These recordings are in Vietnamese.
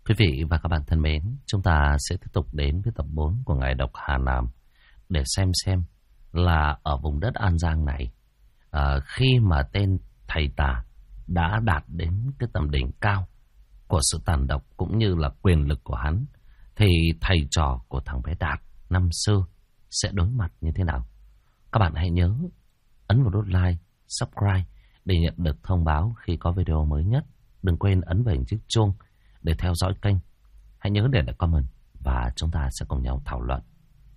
Quý vị và các bạn thân mến, chúng ta sẽ tiếp tục đến với tập 4 của Ngài Độc Hà Nam để xem là ở vùng đất An Giang này, khi mà tên thầy tà đã đạt đến cái tầm đỉnh cao của sự tàn độc cũng như là quyền lực của hắn, thì thầy trò của thằng bé Đạt năm xưa sẽ đối mặt như thế nào. Các bạn hãy nhớ ấn vào nút like, subscribe để nhận được thông báo khi có video mới nhất. Đừng quên ấn vào hình chiếc chuông để theo dõi kênh. Hãy nhớ để lại comment và chúng ta sẽ cùng nhau thảo luận.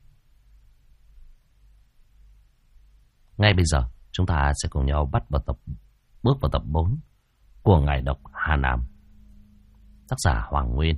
Ngay bây giờ chúng ta sẽ cùng nhau bước vào tập 4 của Ngài Độc Hà Nam. Tác giả Hoàng Nguyên.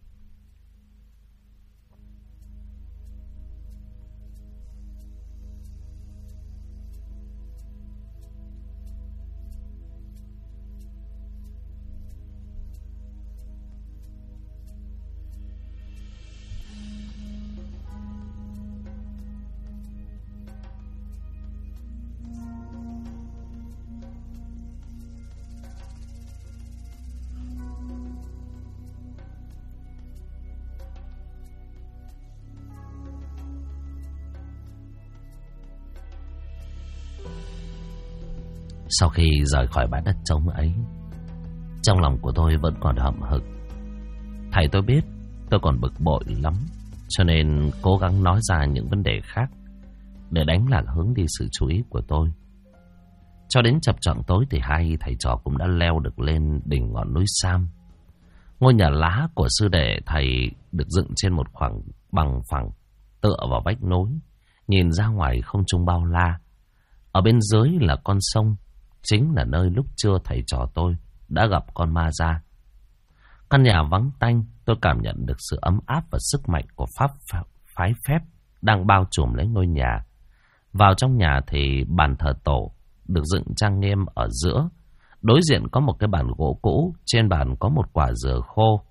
Sau khi rời khỏi bãi đất trống ấy, trong lòng của tôi vẫn còn hậm hực. Thầy tôi biết tôi còn bực bội lắm, cho nên cố gắng nói ra những vấn đề khác để đánh lạc hướng đi sự chú ý của tôi. Cho đến chập choạng tối thì hai thầy trò cũng đã leo được lên đỉnh ngọn núi Sam. Ngôi nhà lá của sư đệ thầy được dựng trên một khoảng bằng phẳng, tựa vào vách núi, nhìn ra ngoài không trung bao la. Ở bên dưới là con sông, chính là nơi lúc trưa thầy trò tôi đã gặp con ma da. Căn nhà vắng tanh, tôi cảm nhận được sự ấm áp và sức mạnh của phái phép đang bao trùm lấy ngôi nhà. Vào trong nhà thì bàn thờ tổ được dựng trang nghiêm ở giữa. Đối diện có một cái bàn gỗ cũ, trên bàn có một quả dừa khô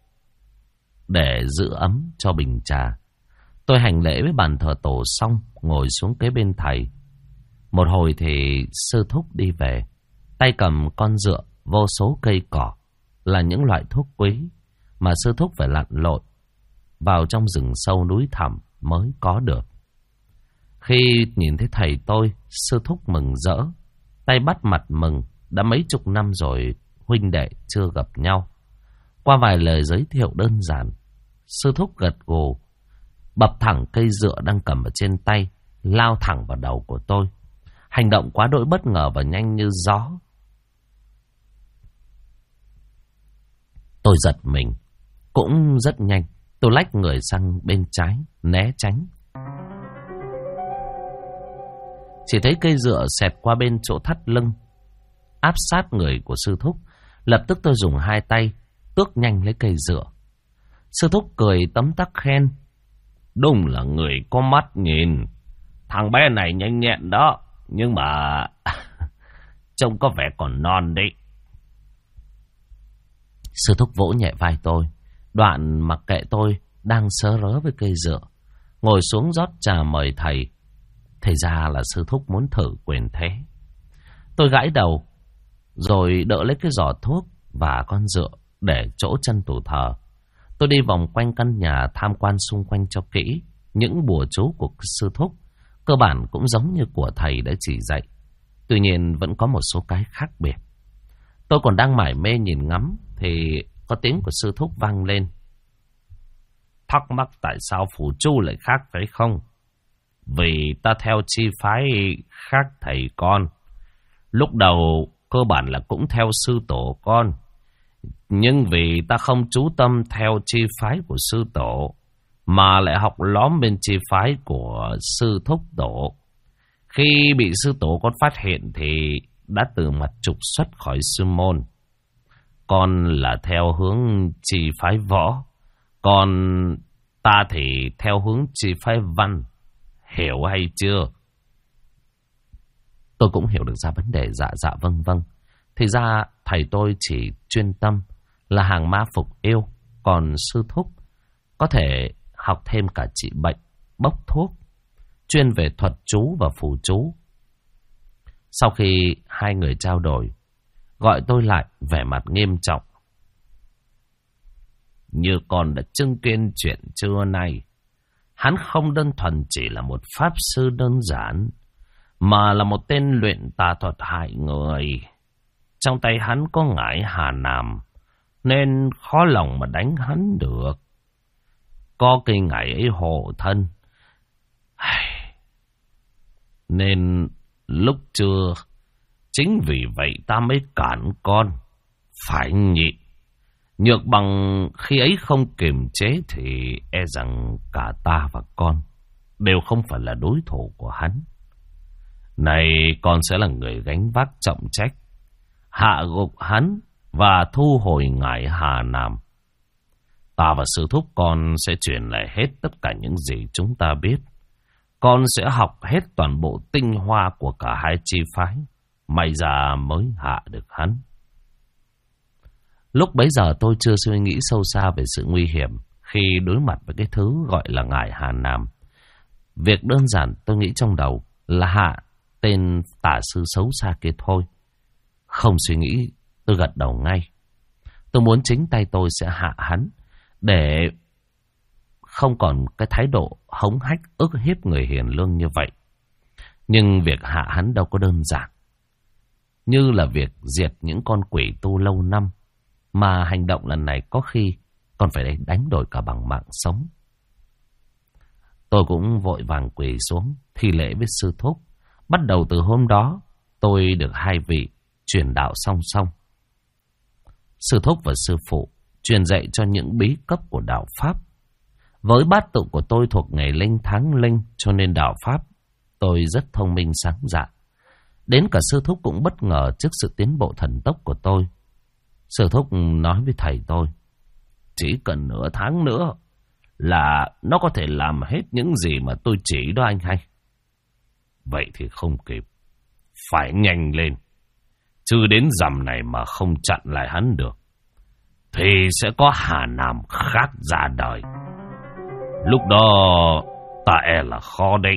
để giữ ấm cho bình trà. Tôi hành lễ với bàn thờ tổ xong, ngồi xuống kế bên thầy. Một hồi thì sư thúc đi về, tay cầm con dựa, vô số cây cỏ là những loại thuốc quý mà sư thúc phải lặn lội vào trong rừng sâu núi thẳm mới có được. Khi nhìn thấy thầy tôi, sư thúc mừng rỡ, tay bắt mặt mừng, đã mấy chục năm rồi huynh đệ chưa gặp nhau. Qua vài lời giới thiệu đơn giản, sư thúc gật gù, bập thẳng cây dựa đang cầm ở trên tay, lao thẳng vào đầu của tôi. Hành động quá đỗi bất ngờ và nhanh như gió. Tôi giật mình. Cũng rất nhanh, tôi lách người sang bên trái, né tránh. Chỉ thấy cây dựa xẹt qua bên chỗ thắt lưng, áp sát người của sư thúc. Lập tức tôi dùng hai tay tước nhanh lấy cây dựa. Sư thúc cười tấm tắc khen: "Đúng là người có mắt nhìn. Thằng bé này nhanh nhẹn đó, nhưng mà trông có vẻ còn non đấy." Sư thúc vỗ nhẹ vai tôi, đoạn mặc kệ tôi đang sớ rớ với cây dựa, ngồi xuống rót trà mời thầy. Thì ra là sư thúc muốn thử quyền thế. Tôi gãi đầu, rồi đỡ lấy cái giỏ thuốc và con dựa để chỗ chân tủ thờ. Tôi đi vòng quanh căn nhà tham quan xung quanh cho kỹ. Những bùa chú của sư thúc cơ bản cũng giống như của thầy đã chỉ dạy, tuy nhiên vẫn có một số cái khác biệt. Tôi còn đang mải mê nhìn ngắm thì có tiếng của sư thúc vang lên: "Thắc mắc tại sao phù chú lại khác phải không? Vì ta theo chi phái khác thầy con. Lúc đầu cơ bản là cũng theo sư tổ con, nhưng vì ta không chú tâm theo chi phái của sư tổ, mà lại học lóm bên chi phái của sư thúc tổ. Khi bị sư tổ con phát hiện thì đã từ mặt trục xuất khỏi sư môn. Con là theo hướng chi phái võ, còn ta thì theo hướng chi phái văn. Hiểu hay chưa?" Tôi cũng hiểu được ra vấn đề, dạ vâng vâng. Thì ra thầy tôi chỉ chuyên tâm là hàng ma phục yêu, còn sư thúc có thể học thêm cả trị bệnh, bốc thuốc, chuyên về thuật chú và phù chú. Sau khi hai người trao đổi, gọi tôi lại vẻ mặt nghiêm trọng: như con đã chứng kiến chuyện trưa nay. Hắn không đơn thuần chỉ là một pháp sư đơn giản, mà là một tên luyện tà thuật hại người. Trong tay hắn có ngải Hà Nam, nên khó lòng mà đánh hắn được. Có cây ngải ấy hộ thân, nên lúc trưa, chính vì vậy ta mới cản con. Phải nhịn. Nhược bằng khi ấy không kiềm chế thì e rằng cả ta và con đều không phải là đối thủ của hắn. Này con sẽ là người gánh vác trọng trách, hạ gục hắn và thu hồi ngải Hà Nam. Ta và sư thúc con sẽ truyền lại hết tất cả những gì chúng ta biết. Con sẽ học hết toàn bộ tinh hoa của cả hai chi phái, may ra mới hạ được hắn. Lúc bấy giờ tôi chưa suy nghĩ sâu xa về sự nguy hiểm khi đối mặt với cái thứ gọi là ngải Hà Nam. Việc đơn giản tôi nghĩ trong đầu là hạ tên tà sư xấu xa kia thôi. Không suy nghĩ, tôi gật đầu ngay. Tôi muốn chính tay tôi sẽ hạ hắn, để không còn cái thái độ hống hách ức hiếp người hiền lương như vậy. Nhưng việc hạ hắn đâu có đơn giản như là việc diệt những con quỷ tu lâu năm, mà hành động lần này có khi còn phải đánh đổi cả bằng mạng sống. Tôi cũng vội vàng quỳ xuống thi lễ với sư thúc. Bắt đầu từ hôm đó, tôi được hai vị truyền đạo song song. Sư thúc và sư phụ truyền dạy cho những bí cấp của đạo pháp. Với bát tự của tôi thuộc ngày linh tháng linh, cho nên đạo pháp tôi rất thông minh sáng dạ. Đến cả sư thúc cũng bất ngờ trước sự tiến bộ thần tốc của tôi. Sư thúc nói với thầy tôi, chỉ cần nửa tháng nữa là nó có thể làm hết những gì mà tôi chỉ đó anh hay. Vậy thì không kịp, phải nhanh lên, chứ đến rằm này mà không chặn lại hắn được thì sẽ có Hà Nam khác ra đời. Lúc đó ta e là khó đấy.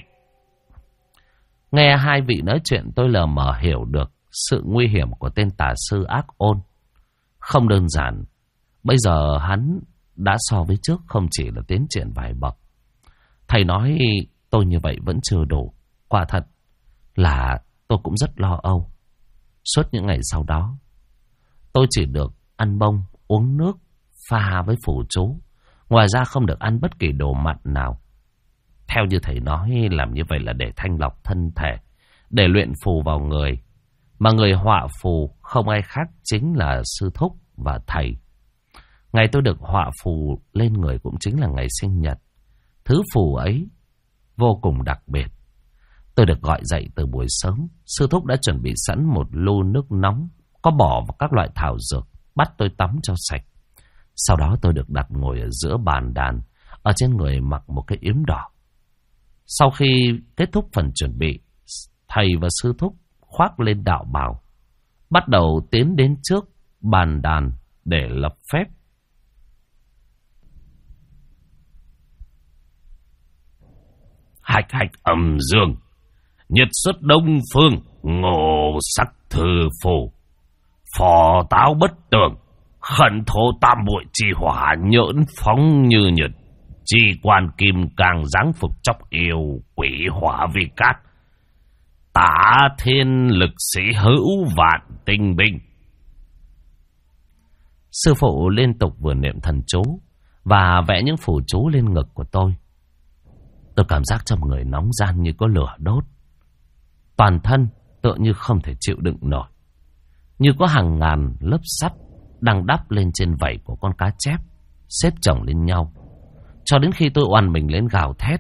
Nghe hai vị nói chuyện, tôi lờ mờ hiểu được sự nguy hiểm của tên tà sư ác ôn. Không đơn giản, bây giờ hắn đã so với trước không chỉ là tiến triển vài bậc. Thầy nói tôi như vậy vẫn chưa đủ. Quả thật là tôi cũng rất lo âu. Suốt những ngày sau đó, tôi chỉ được ăn bông, uống nước, pha với phù chú. Ngoài ra không được ăn bất kỳ đồ mặn nào. Theo như thầy nói, làm như vậy là để thanh lọc thân thể, để luyện phù vào người. Mà người họa phù không ai khác chính là sư thúc và thầy. Ngày tôi được họa phù lên người cũng chính là ngày sinh nhật. Thứ phù ấy vô cùng đặc biệt. Tôi được gọi dậy từ buổi sớm. Sư thúc đã chuẩn bị sẵn một lu nước nóng, có bỏ vào các loại thảo dược, bắt tôi tắm cho sạch. Sau đó tôi được đặt ngồi ở giữa bàn đàn, ở trên người mặc một cái yếm đỏ. Sau khi kết thúc phần chuẩn bị, thầy và sư thúc khoác lên đạo bào, bắt đầu tiến đến trước bàn đàn để lập phép. Hạch hạch âm dương, nhật xuất đông phương, ngộ sắc thư phù, phò táo bất tường, khẩn thổ tam bội chi hỏa, nhỡn phóng như nhật, chi quan kim càng giáng phục chóc yêu, quỷ hỏa vi cát, tả thiên lực sĩ hữu vạn tinh binh. Sư phụ liên tục vừa niệm thần chú và vẽ những phù chú lên ngực của tôi. Tôi cảm giác trong người nóng ran như có lửa đốt. Toàn thân tựa như không thể chịu đựng nổi, như có hàng ngàn lớp sắt đang đắp lên trên vảy của con cá chép, xếp chồng lên nhau, cho đến khi tôi oằn mình lên gào thét.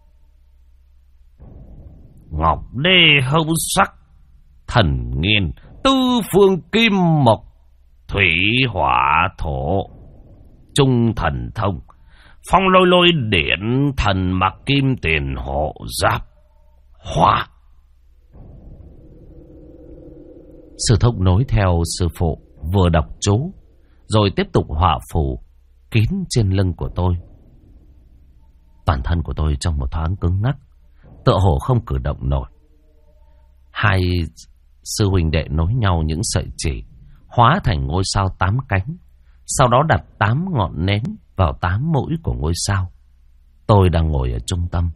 Ngọc đê hâu sắc, thần nghiên, tư phương kim mộc, thủy hỏa thổ, trung thần thông, phong lôi lôi điển, thần mặc kim tiền hộ giáp, hỏa. Sư thúc nối theo sư phụ, vừa đọc chú, rồi tiếp tục họa phù kín trên lưng của tôi. Toàn thân của tôi trong một thoáng cứng ngắc, tựa hồ không cử động nổi. Hai sư huynh đệ nối nhau những sợi chỉ, hóa thành ngôi sao 8 cánh, Sau đó đặt 8 ngọn nến vào 8 mũi của ngôi sao. Tôi đang ngồi ở trung tâm.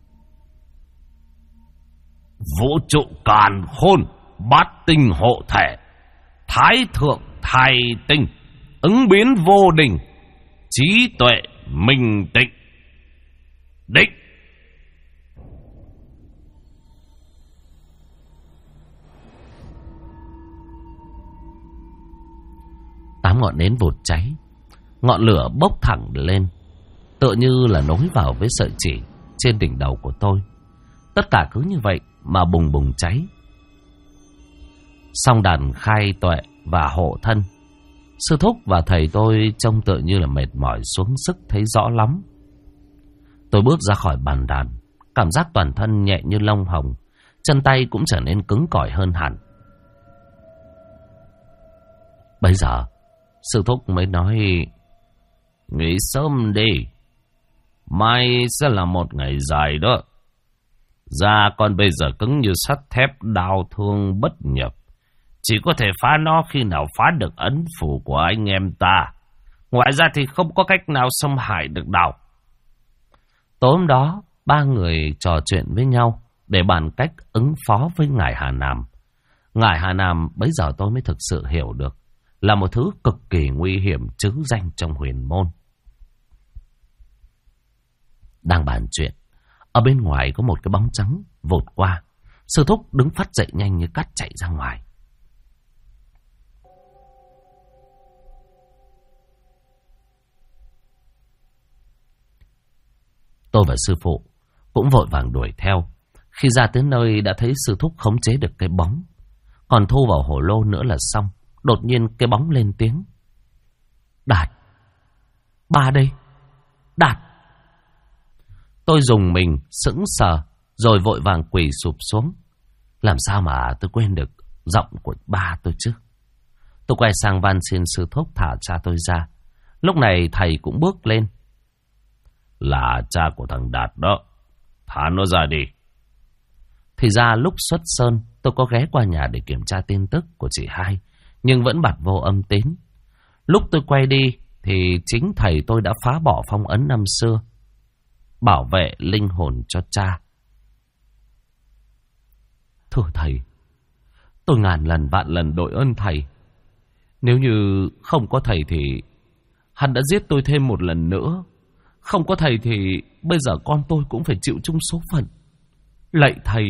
Vũ trụ càn khôn, bát tinh hộ thể, thái thượng thái tinh, ứng biến vô đình, trí tuệ minh tịnh. Định. Tám ngọn nến vụt cháy, ngọn lửa bốc thẳng lên, tựa như là nối vào với sợi chỉ trên đỉnh đầu của tôi. Tất cả cứ như vậy mà bùng bùng cháy. Song đàn khai tuệ và hộ thân, sư thúc và thầy tôi trông tựa như là mệt mỏi xuống sức thấy rõ lắm. Tôi bước ra khỏi bàn đàn, cảm giác toàn thân nhẹ như lông hồng, chân tay cũng trở nên cứng cỏi hơn hẳn. Bây giờ sư thúc mới nói: nghỉ sớm đi, mai sẽ là một ngày dài đó. Da con bây giờ cứng như sắt thép, đau thương bất nhập, chỉ có thể phá nó khi nào phá được ấn phủ của anh em ta. Ngoài ra thì không có cách nào xâm hại được đâu. Tối hôm đó, ba người trò chuyện với nhau để bàn cách ứng phó với ngài Hà Nam. Ngài Hà Nam bấy giờ tôi mới thực sự hiểu được là một thứ cực kỳ nguy hiểm trứ danh trong huyền môn. Đang bàn chuyện, ở bên ngoài có một cái bóng trắng vụt qua. Sư thúc đứng phắt dậy nhanh như cắt chạy ra ngoài. Tôi và sư phụ cũng vội vàng đuổi theo. Khi ra tới nơi đã thấy sư thúc khống chế được cái bóng, còn thu vào hồ lô nữa là xong. Đột nhiên cái bóng lên tiếng: Đạt, ba đây, Đạt. Tôi rùng mình, sững sờ, rồi vội vàng quỳ sụp xuống. Làm sao mà tôi quên được giọng của ba tôi chứ? Tôi quay sang van xin sư thúc thả cha tôi ra. Lúc này thầy cũng bước lên. Là cha của thằng Đạt đó, thả nó ra đi. Thì ra lúc xuất sơn, tôi có ghé qua nhà để kiểm tra tin tức của chị hai, nhưng vẫn bặt vô âm tín. Lúc tôi quay đi thì chính thầy tôi đã phá bỏ phong ấn năm xưa, bảo vệ linh hồn cho cha. Thưa thầy, tôi ngàn lần vạn lần đội ơn thầy. Nếu như không có thầy thì hắn đã giết tôi thêm một lần nữa. Không có thầy thì bây giờ con tôi cũng phải chịu chung số phận. Lạy thầy.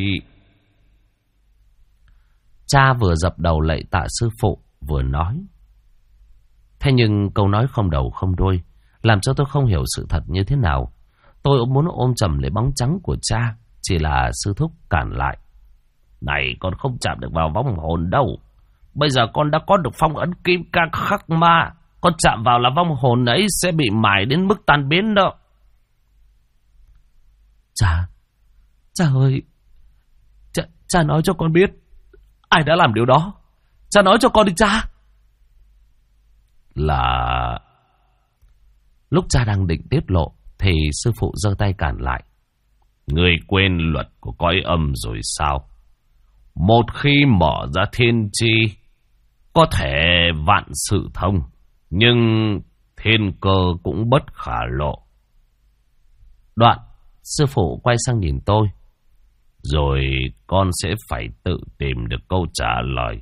Cha vừa dập đầu lạy tạ sư phụ vừa nói. Thế nhưng câu nói không đầu không đuôi, làm cho tôi không hiểu sự thật như thế nào. Tôi muốn ôm chầm lấy bóng trắng của cha, chỉ là sư thúc cản lại. Này, con không chạm được vào vong hồn đâu. Bây giờ con đã có được phong ấn kim cang khắc ma. Con chạm vào là vong hồn ấy sẽ bị mài đến mức tan biến đó. Cha ơi, cha nói cho con biết ai đã làm điều đó. Cha nói cho con đi cha. Là... Lúc cha đang định tiết lộ thì sư phụ giơ tay cản lại. Ngươi quên luật của cõi âm rồi sao? Một khi mở ra thiên chi, có thể vạn sự thông, nhưng thiên cơ cũng bất khả lộ. Đoạn, sư phụ quay sang nhìn tôi. Rồi con sẽ phải tự tìm được câu trả lời.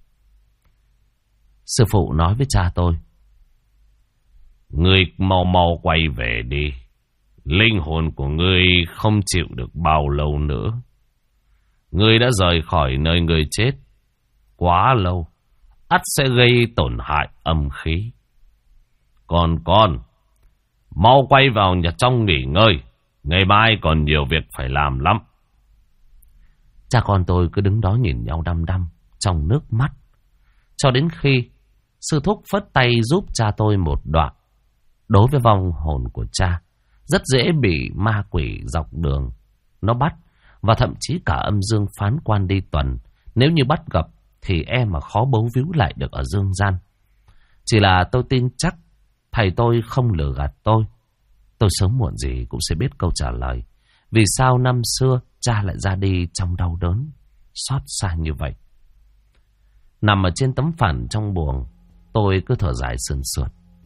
Sư phụ nói với cha tôi. Ngươi mau mau quay về đi. Linh hồn của ngươi không chịu được bao lâu nữa. Ngươi đã rời khỏi nơi ngươi chết quá lâu, ắt sẽ gây tổn hại âm khí. Còn con, mau quay vào nhà trong nghỉ ngơi. Ngày mai còn nhiều việc phải làm lắm. Cha con tôi cứ đứng đó nhìn nhau đăm đăm trong nước mắt, cho đến khi sư thúc phất tay giúp cha tôi một đoạn. Đối với vong hồn của cha, rất dễ bị ma quỷ dọc đường nó bắt, và thậm chí cả âm dương phán quan đi tuần. Nếu như bắt gặp thì mà khó bấu víu lại được ở dương gian. Chỉ là tôi tin chắc thầy tôi không lừa gạt tôi. Tôi sớm muộn gì cũng sẽ biết câu trả lời. Vì sao năm xưa cha lại ra đi trong đau đớn, xót xa như vậy. Nằm ở trên tấm phản trong buồng, tôi cứ thở dài sườn sượt.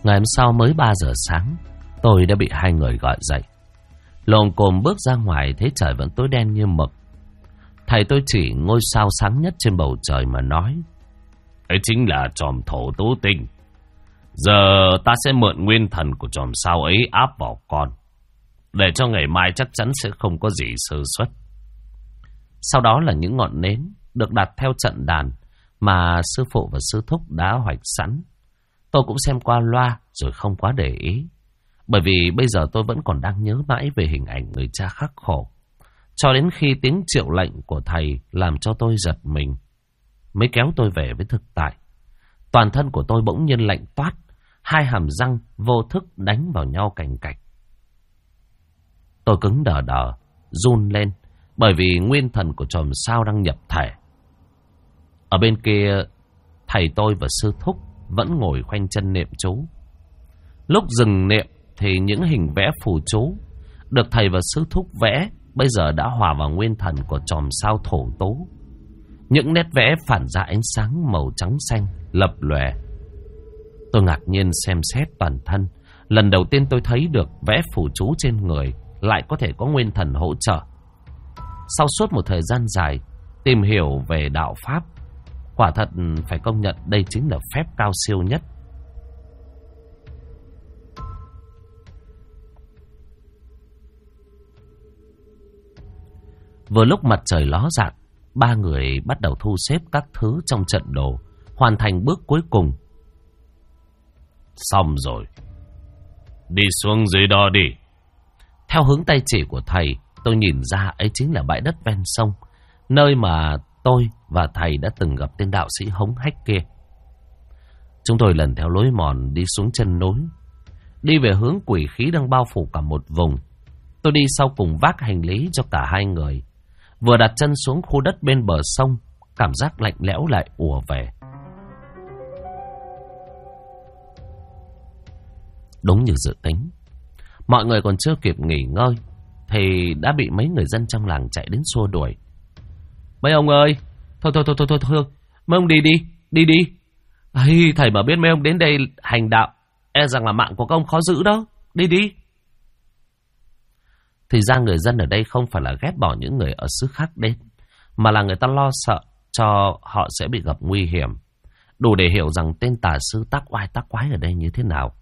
Ngày hôm sau mới 3 giờ sáng, tôi đã bị hai người gọi dậy. Lồm cồm bước ra ngoài thấy trời vẫn tối đen như mực. Thầy tôi chỉ ngôi sao sáng nhất trên bầu trời mà nói: ấy chính là chòm thổ tố tinh. Giờ ta sẽ mượn nguyên thần của chòm sao ấy áp vào con, để cho ngày mai chắc chắn sẽ không có gì sơ suất. Sau đó là những ngọn nến được đặt theo trận đàn mà sư phụ và sư thúc đã hoạch sẵn. Tôi cũng xem qua loa rồi không quá để ý, bởi vì bây giờ tôi vẫn còn đang nhớ mãi về hình ảnh người cha khắc khổ. Cho đến khi tiếng triệu lệnh của thầy làm cho tôi giật mình, mới kéo tôi về với thực tại. Toàn thân của tôi bỗng nhiên lạnh toát, hai hàm răng vô thức đánh vào nhau cành cạch. Tôi cứng đờ đờ, run lên, bởi vì nguyên thần của chòm sao đang nhập thể. Ở bên kia, thầy tôi và sư thúc vẫn ngồi khoanh chân niệm chú. Lúc dừng niệm thì những hình vẽ phù chú được thầy và sư thúc vẽ bây giờ đã hòa vào nguyên thần của chòm sao thổ tố. Những nét vẽ phản ra ánh sáng màu trắng xanh lập lòe. Tôi ngạc nhiên xem xét toàn thân. Lần đầu tiên tôi thấy được vẽ phù chú trên người lại có thể có nguyên thần hỗ trợ. Sau suốt một thời gian dài tìm hiểu về đạo pháp, quả thật phải công nhận đây chính là phép cao siêu nhất. Vừa lúc mặt trời ló dạng, ba người bắt đầu thu xếp các thứ trong trận đồ, hoàn thành bước cuối cùng. Xong rồi, đi xuống dưới đó đi. Theo hướng tay chỉ của thầy, tôi nhìn ra ấy chính là bãi đất ven sông, nơi mà tôi và thầy đã từng gặp tên đạo sĩ hống hách kia. Chúng tôi lần theo lối mòn đi xuống chân núi, đi về hướng quỷ khí đang bao phủ cả một vùng. Tôi đi sau cùng vác hành lý cho cả hai người. Vừa đặt chân xuống khu đất bên bờ sông, cảm giác lạnh lẽo lại ùa về. Đúng như dự tính, mọi người còn chưa kịp nghỉ ngơi thì đã bị mấy người dân trong làng chạy đến xua đuổi. Mấy ông ơi, thôi, mấy ông đi. Ây, thầy mà biết mấy ông đến đây hành đạo, e rằng là mạng của các ông khó giữ đó. Đi. Thì ra người dân ở đây không phải là ghét bỏ những người ở xứ khác đến, mà là người ta lo sợ cho họ sẽ bị gặp nguy hiểm. Đủ để hiểu rằng tên tà sư tác oai tác quái ở đây như thế nào.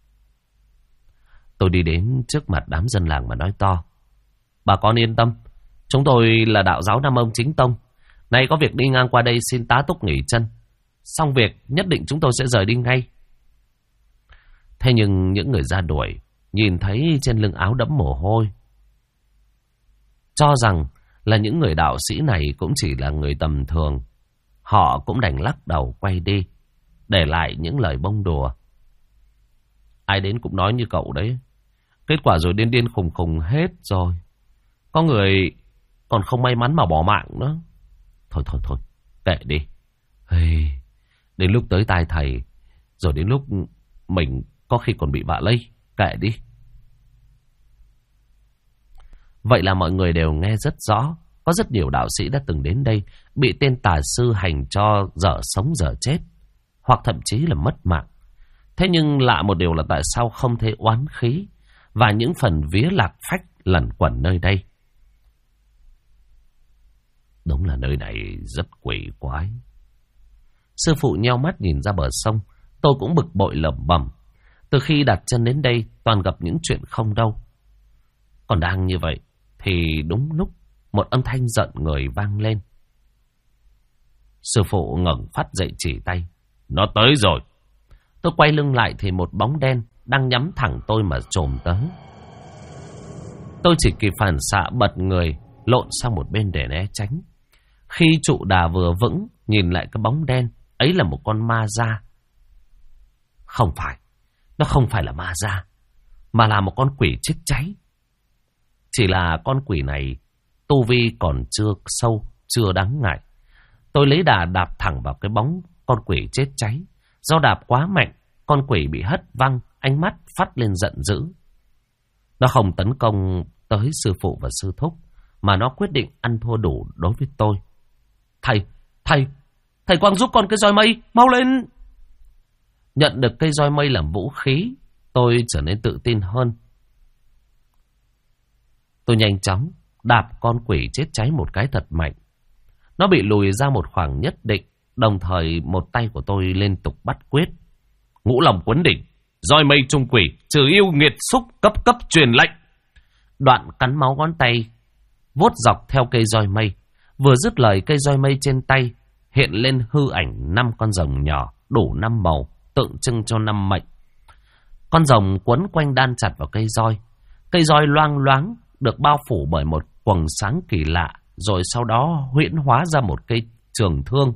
Tôi đi đến trước mặt đám dân làng mà nói to: bà con yên tâm, chúng tôi là đạo giáo Nam Ông Chính Tông. Nay có việc đi ngang qua đây xin tá túc nghỉ chân. Xong việc nhất định chúng tôi sẽ rời đi ngay. Thế nhưng những người ra đuổi nhìn thấy trên lưng áo đẫm mồ hôi, cho rằng là những người đạo sĩ này cũng chỉ là người tầm thường. Họ cũng đành lắc đầu quay đi, để lại những lời bông đùa. Ai đến cũng nói như cậu đấy. Kết quả rồi điên khùng hết rồi. Có người còn không may mắn mà bỏ mạng nữa. Thôi, kệ đi. Hey, đến lúc tới tai thầy, rồi đến lúc mình có khi còn bị vạ lây. Kệ đi. Vậy là mọi người đều nghe rất rõ. Có rất nhiều đạo sĩ đã từng đến đây, bị tên tà sư hành cho dở sống dở chết, hoặc thậm chí là mất mạng. Thế nhưng lạ một điều là tại sao không thấy oán khí và những phần vía lạc phách lẩn quẩn nơi đây. Đúng là nơi này rất quỷ quái. Sư phụ nheo mắt nhìn ra bờ sông. Tôi cũng bực bội lẩm bẩm. Từ khi đặt chân đến đây toàn gặp những chuyện không đâu. Còn đang như vậy thì đúng lúc một âm thanh giận người vang lên. Sư phụ ngẩng phát dậy chỉ tay: nó tới rồi. Tôi quay lưng lại thì một bóng đen đang nhắm thẳng tôi mà chồm tới. Tôi chỉ kịp phản xạ bật người lộn sang một bên để né tránh. Khi trụ đà vừa vững, nhìn lại cái bóng đen ấy là một con ma da. Không phải, nó không phải là ma da, mà là một con quỷ chết cháy. Chỉ là con quỷ này tu vi còn chưa sâu, chưa đáng ngại. Tôi lấy đà đạp thẳng vào cái bóng con quỷ chết cháy. Do đạp quá mạnh, con quỷ bị hất văng, ánh mắt phát lên giận dữ. Nó không tấn công tới sư phụ và sư thúc, mà nó quyết định ăn thua đủ đối với tôi. Thầy Quang giúp con cái roi mây, mau lên! Nhận được cây roi mây làm vũ khí, tôi trở nên tự tin hơn. Tôi nhanh chóng đạp con quỷ chết cháy một cái thật mạnh. Nó bị lùi ra một khoảng nhất định, đồng thời một tay của tôi liên tục bắt quyết. Ngũ Long Quấn Đỉnh, roi mây trung quỷ, trừ yêu nghiệt xúc, cấp truyền lệnh. Đoạn cắn máu ngón tay, vuốt dọc theo cây roi mây. Vừa dứt lời, cây roi mây trên tay hiện lên hư ảnh 5 con rồng nhỏ, đủ 5 màu, tượng trưng cho 5 mệnh. Con rồng quấn quanh đan chặt vào cây roi. Cây roi loang loáng, được bao phủ bởi một quầng sáng kỳ lạ, rồi sau đó huyễn hóa ra một cây trường thương.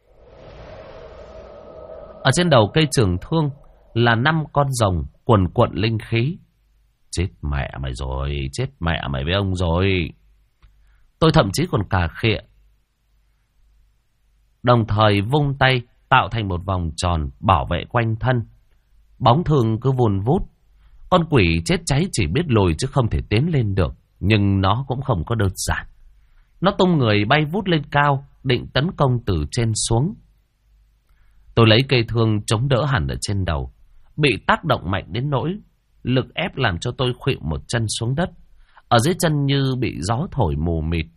Ở trên đầu cây trường thương là 5 con rồng cuồn cuộn linh khí. Chết mẹ mày rồi, chết mẹ mày với ông rồi. Tôi thậm chí còn cà khịa. Đồng thời vung tay tạo thành một vòng tròn bảo vệ quanh thân. Bóng thương cứ vun vút. Con quỷ chết cháy chỉ biết lùi chứ không thể tiến lên được. Nhưng nó cũng không có đơn giản. Nó tung người bay vút lên cao, định tấn công từ trên xuống. Tôi lấy cây thương chống đỡ hẳn ở trên đầu. Bị tác động mạnh đến nỗi lực ép làm cho tôi khuỵu một chân xuống đất. Ở dưới chân như bị gió thổi mù mịt.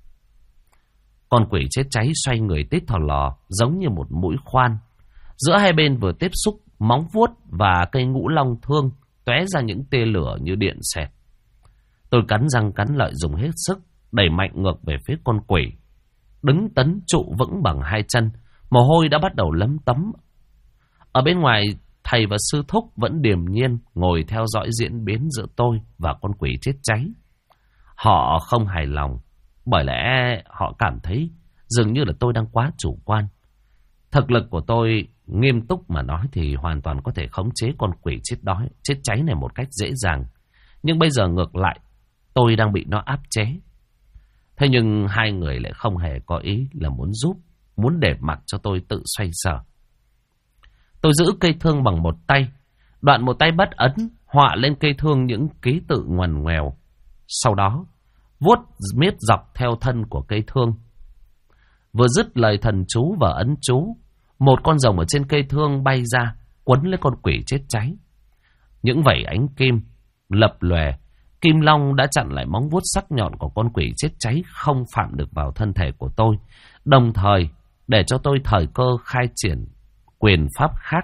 Con quỷ chết cháy xoay người tít thò lò, giống như một mũi khoan. Giữa hai bên vừa tiếp xúc, móng vuốt và cây ngũ long thương tóe ra những tia lửa như điện xẹt. Tôi cắn răng cắn lợi dùng hết sức, đẩy mạnh ngược về phía con quỷ. Đứng tấn trụ vững bằng hai chân, mồ hôi đã bắt đầu lấm tấm. Ở bên ngoài, thầy và sư thúc vẫn điềm nhiên ngồi theo dõi diễn biến giữa tôi và con quỷ chết cháy. Họ không hài lòng, bởi lẽ họ cảm thấy dường như là tôi đang quá chủ quan. Thực lực của tôi, nghiêm túc mà nói thì hoàn toàn có thể khống chế con quỷ chết cháy này một cách dễ dàng. Nhưng bây giờ ngược lại, tôi đang bị nó áp chế. Thế nhưng hai người lại không hề có ý là muốn giúp, muốn để mặc cho tôi tự xoay sở. Tôi giữ cây thương bằng một tay, đoạn một tay bất ấn, họa lên cây thương những ký tự ngoằn ngoèo. Sau đó, vuốt miết dọc theo thân của cây thương. Vừa dứt lời thần chú và ấn chú, một con rồng ở trên cây thương bay ra, quấn lấy con quỷ chết cháy. Những vảy ánh kim lập lòe, kim long đã chặn lại móng vuốt sắc nhọn của con quỷ chết cháy không phạm được vào thân thể của tôi, đồng thời để cho tôi thời cơ khai triển quyền pháp khác.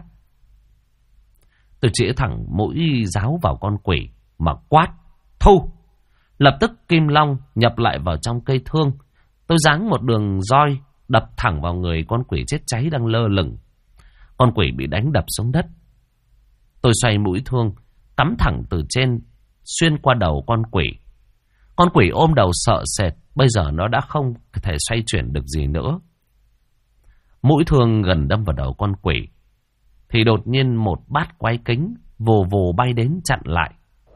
Tôi chĩa thẳng mũi giáo vào con quỷ mà quát: thu! Lập tức kim long nhập lại vào trong cây thương. Tôi giáng một đường roi đập thẳng vào người con quỷ chết cháy đang lơ lửng. Con quỷ bị đánh đập xuống đất. Tôi xoay mũi thương cắm thẳng từ trên xuyên qua đầu con quỷ. Con quỷ ôm đầu sợ sệt, bây giờ nó đã không thể xoay chuyển được gì nữa. Mũi thương gần đâm vào đầu con quỷ thì đột nhiên một bát quái kính vồ vồ bay đến chặn lại.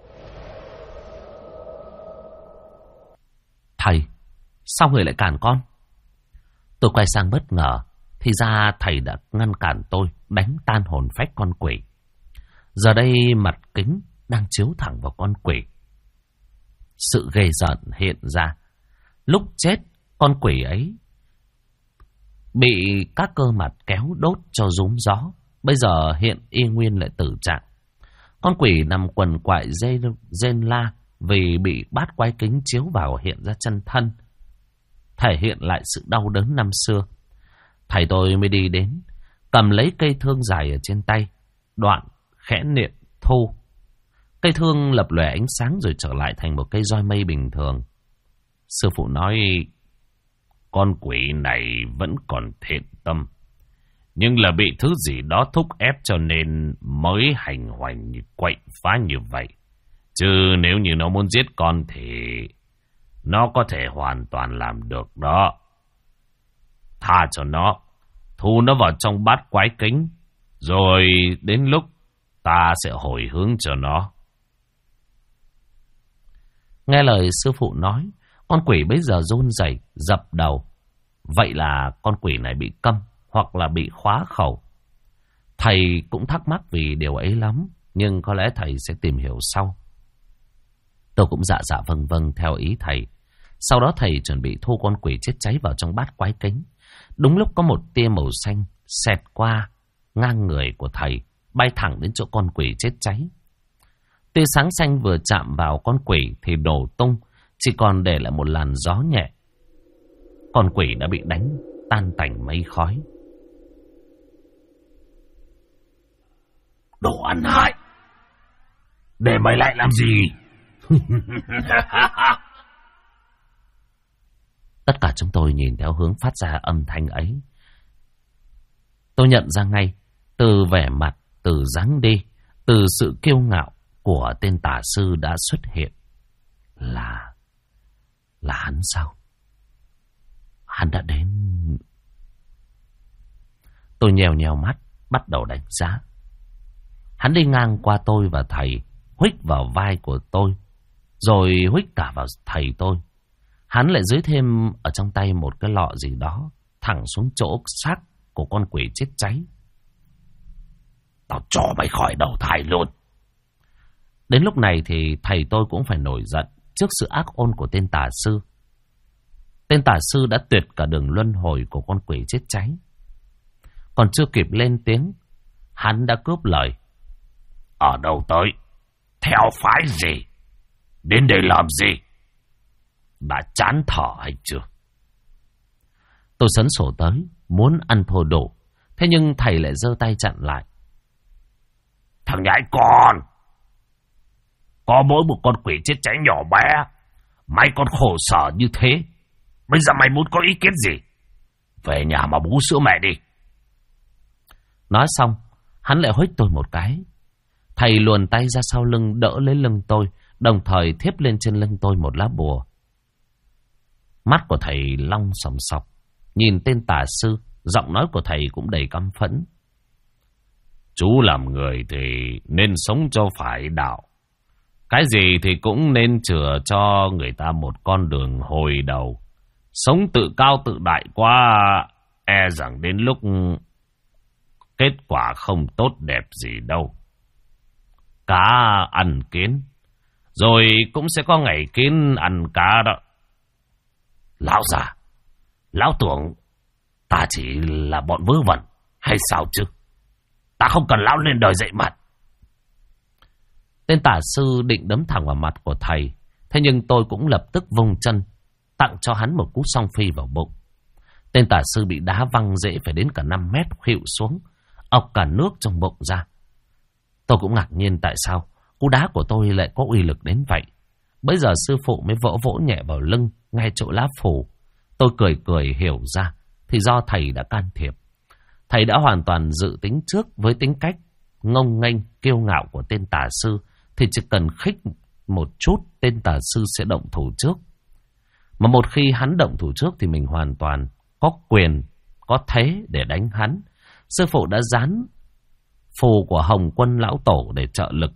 Thầy, sao người lại cản con? Tôi quay sang bất ngờ, thì ra thầy đã ngăn cản tôi đánh tan hồn phách con quỷ. Giờ đây mặt kính đang chiếu thẳng vào con quỷ. Sự ghê rợn hiện ra. Lúc chết, con quỷ ấy bị các cơ mặt kéo đốt cho rúm gió. Bây giờ hiện y nguyên lại tử trạng. Con quỷ nằm quằn quại rên la vì bị bát quái kính chiếu vào hiện ra chân thân, thể hiện lại sự đau đớn năm xưa. Thầy tôi mới đi đến, cầm lấy cây thương dài ở trên tay, đoạn khẽ niệm thu. Cây thương lập lòe ánh sáng rồi trở lại thành một cây roi mây bình thường. Sư phụ nói: con quỷ này vẫn còn thiện tâm, nhưng là bị thứ gì đó thúc ép cho nên mới hành hoành quậy phá như vậy. Chứ nếu như nó muốn giết con thì nó có thể hoàn toàn làm được đó. Tha cho nó, thu nó vào trong bát quái kính, rồi đến lúc ta sẽ hồi hướng cho nó. Nghe lời sư phụ nói, con quỷ bây giờ run rẩy, dập đầu. Vậy là con quỷ này bị câm hoặc là bị khóa khẩu. Thầy cũng thắc mắc vì điều ấy lắm, nhưng có lẽ thầy sẽ tìm hiểu sau. Tôi cũng dạ dạ vâng vâng theo ý thầy. Sau đó thầy chuẩn bị thu con quỷ chết cháy vào trong bát quái kính. Đúng lúc có một tia màu xanh xẹt qua ngang người của thầy, bay thẳng đến chỗ con quỷ chết cháy. Tia sáng xanh vừa chạm vào con quỷ thì nổ tung, chỉ còn để lại một làn gió nhẹ. Con quỷ đã bị đánh tan tành mây khói. Đồ ăn hại! Để mày lại làm gì? Tất cả chúng tôi nhìn theo hướng phát ra âm thanh ấy. Tôi nhận ra ngay, từ vẻ mặt, từ dáng đi, từ sự kiêu ngạo của tên tà sư đã xuất hiện. Là hắn sao? Hắn đã đến. Tôi nhèo nhèo mắt, bắt đầu đánh giá. Hắn đi ngang qua tôi và thầy, huých vào vai của tôi, rồi huých cả vào thầy tôi. Hắn lại dưới thêm ở trong tay một cái lọ gì đó, thẳng xuống chỗ xác của con quỷ chết cháy. Tao cho mày khỏi đầu thai luôn. Đến lúc này thì thầy tôi cũng phải nổi giận trước sự ác ôn của tên tà sư. Tên tà sư đã tuyệt cả đường luân hồi của con quỷ chết cháy. Còn chưa kịp lên tiếng, hắn đã cướp lời. Ở đâu tới? Theo phái gì? Đến đây làm gì? Đã chán thở hay chưa? Tôi sấn sổ tới, muốn ăn thua đủ. Thế nhưng thầy lại giơ tay chặn lại. Thằng nhãi con! Có mỗi một con quỷ chết cháy nhỏ bé, mày còn khổ sở như thế. Bây giờ mày muốn có ý kiến gì? Về nhà mà bú sữa mẹ đi. Nói xong, hắn lại huých tôi một cái. Thầy luồn tay ra sau lưng đỡ lấy lưng tôi, đồng thời thiếp lên trên lưng tôi một lá bùa. Mắt của thầy long sòng sọc, nhìn tên tà sư, giọng nói của thầy cũng đầy căm phẫn. Chú làm người thì nên sống cho phải đạo. Cái gì thì cũng nên chừa cho người ta một con đường hồi đầu. Sống tự cao tự đại quá, e rằng đến lúc kết quả không tốt đẹp gì đâu. Cá ăn kiến, rồi cũng sẽ có ngày kiến ăn cá đó. Lão già, lão tưởng ta chỉ là bọn vớ vẩn hay sao chứ? Ta không cần lão lên đời dậy mặt. Tên tả sư định đấm thẳng vào mặt của thầy. Thế nhưng tôi cũng lập tức vung chân, tặng cho hắn một cú song phi vào bụng. Tên tả sư bị đá văng dễ phải đến cả 5 mét khuỵu xuống, ọc cả nước trong bụng ra. Tôi cũng ngạc nhiên tại sao cú đá của tôi lại có uy lực đến vậy. Bây giờ sư phụ mới vỗ vỗ nhẹ vào lưng, ngay chỗ lá phù. Tôi cười cười hiểu ra, thì do thầy đã can thiệp. Thầy đã hoàn toàn dự tính trước với tính cách ngông nghênh, kiêu ngạo của tên tà sư, thì chỉ cần khích một chút, tên tà sư sẽ động thủ trước. Mà một khi hắn động thủ trước thì mình hoàn toàn có quyền, có thế để đánh hắn. Sư phụ đã dán phù của Hồng Quân Lão Tổ để trợ lực.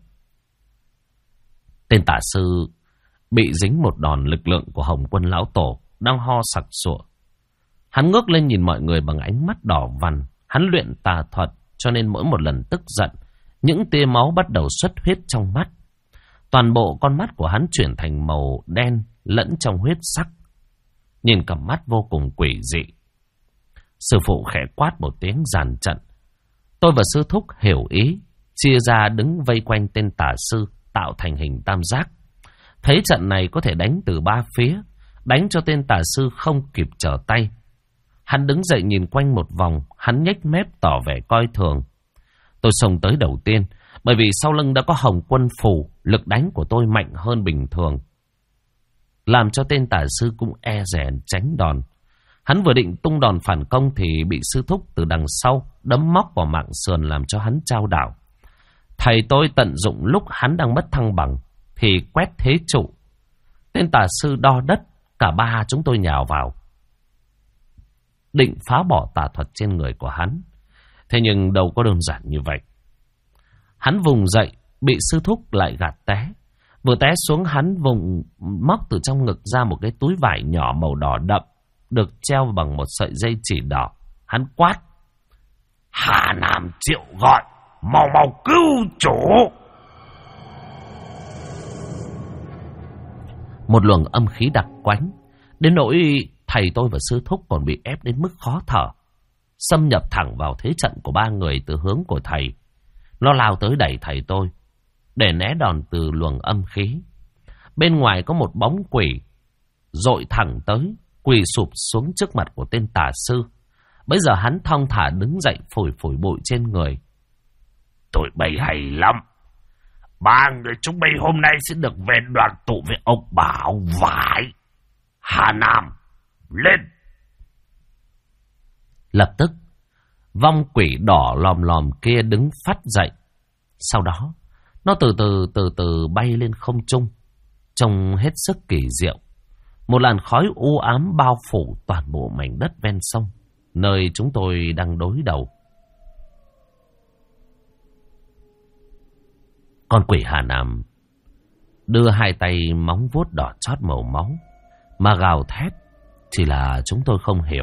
Tên tà sư bị dính một đòn lực lượng của Hồng Quân Lão Tổ, đang ho sặc sụa. Hắn ngước lên nhìn mọi người bằng ánh mắt đỏ vằn. Hắn luyện tà thuật, cho nên mỗi một lần tức giận, những tia máu bắt đầu xuất huyết trong mắt. Toàn bộ con mắt của hắn chuyển thành màu đen lẫn trong huyết sắc, nhìn cặp mắt vô cùng quỷ dị. Sư phụ khẽ quát một tiếng dàn trận. Tôi và sư thúc hiểu ý, chia ra đứng vây quanh tên tà sư, tạo thành hình tam giác. Thấy trận này có thể đánh từ 3 phía, đánh cho tên tà sư không kịp trở tay. Hắn đứng dậy nhìn quanh một vòng, hắn nhếch mép tỏ vẻ coi thường. Tôi xông tới đầu tiên, bởi vì sau lưng đã có Hồng Quân phù, lực đánh của tôi mạnh hơn bình thường, làm cho tên tà sư cũng e dè tránh đòn. Hắn vừa định tung đòn phản công thì bị sư thúc từ đằng sau đấm móc vào mạng sườn, làm cho hắn chao đảo. Thầy tôi tận dụng lúc hắn đang mất thăng bằng thì quét thế trụ. Tên tà sư đo đất, cả ba chúng tôi nhào vào, định phá bỏ tà thuật trên người của hắn. Thế nhưng đâu có đơn giản như vậy. Hắn vùng dậy, bị sư thúc lại gạt té. Vừa té xuống, hắn vùng móc từ trong ngực ra một cái túi vải nhỏ màu đỏ đậm, được treo bằng một sợi dây chỉ đỏ. Hắn quát: Hà Nam Triệu gọi, mau mau cứu chủ! Một luồng âm khí đặc quánh, đến nỗi thầy tôi và sư thúc còn bị ép đến mức khó thở, xâm nhập thẳng vào thế trận của ba người từ hướng của thầy. Nó lao tới đẩy thầy tôi để né đòn từ luồng âm khí. Bên ngoài có một bóng quỷ dội thẳng tới, quỳ sụp xuống trước mặt của tên tà sư. Bây giờ hắn thong thả đứng dậy, phủi phủi bụi trên người. Tụi bay hay lắm. 3 người chúng bay hôm nay sẽ được về đoàn tụ với ông Bảo Vải. Hà Nam, lên! Lập tức, vong quỷ đỏ lòm lòm kia đứng phắt dậy. Sau đó, nó từ từ bay lên không trung, trông hết sức kỳ diệu. Một làn khói u ám bao phủ toàn bộ mảnh đất ven sông, nơi chúng tôi đang đối đầu. Con quỷ Hà Nam đưa 2 tay móng vuốt đỏ chót màu máu mà gào thét, chỉ là chúng tôi không hiểu.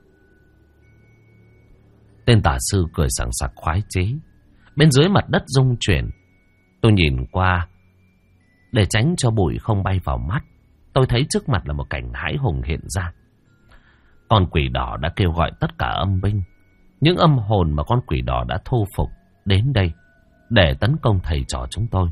Tên tà sư cười sảng sặc khoái chí. Bên dưới mặt đất rung chuyển. Tôi nhìn qua để tránh cho bụi không bay vào mắt. Tôi thấy trước mặt là một cảnh hãi hùng hiện ra. Con quỷ đỏ đã kêu gọi tất cả âm binh, những âm hồn mà con quỷ đỏ đã thu phục, đến đây để tấn công thầy trò chúng tôi.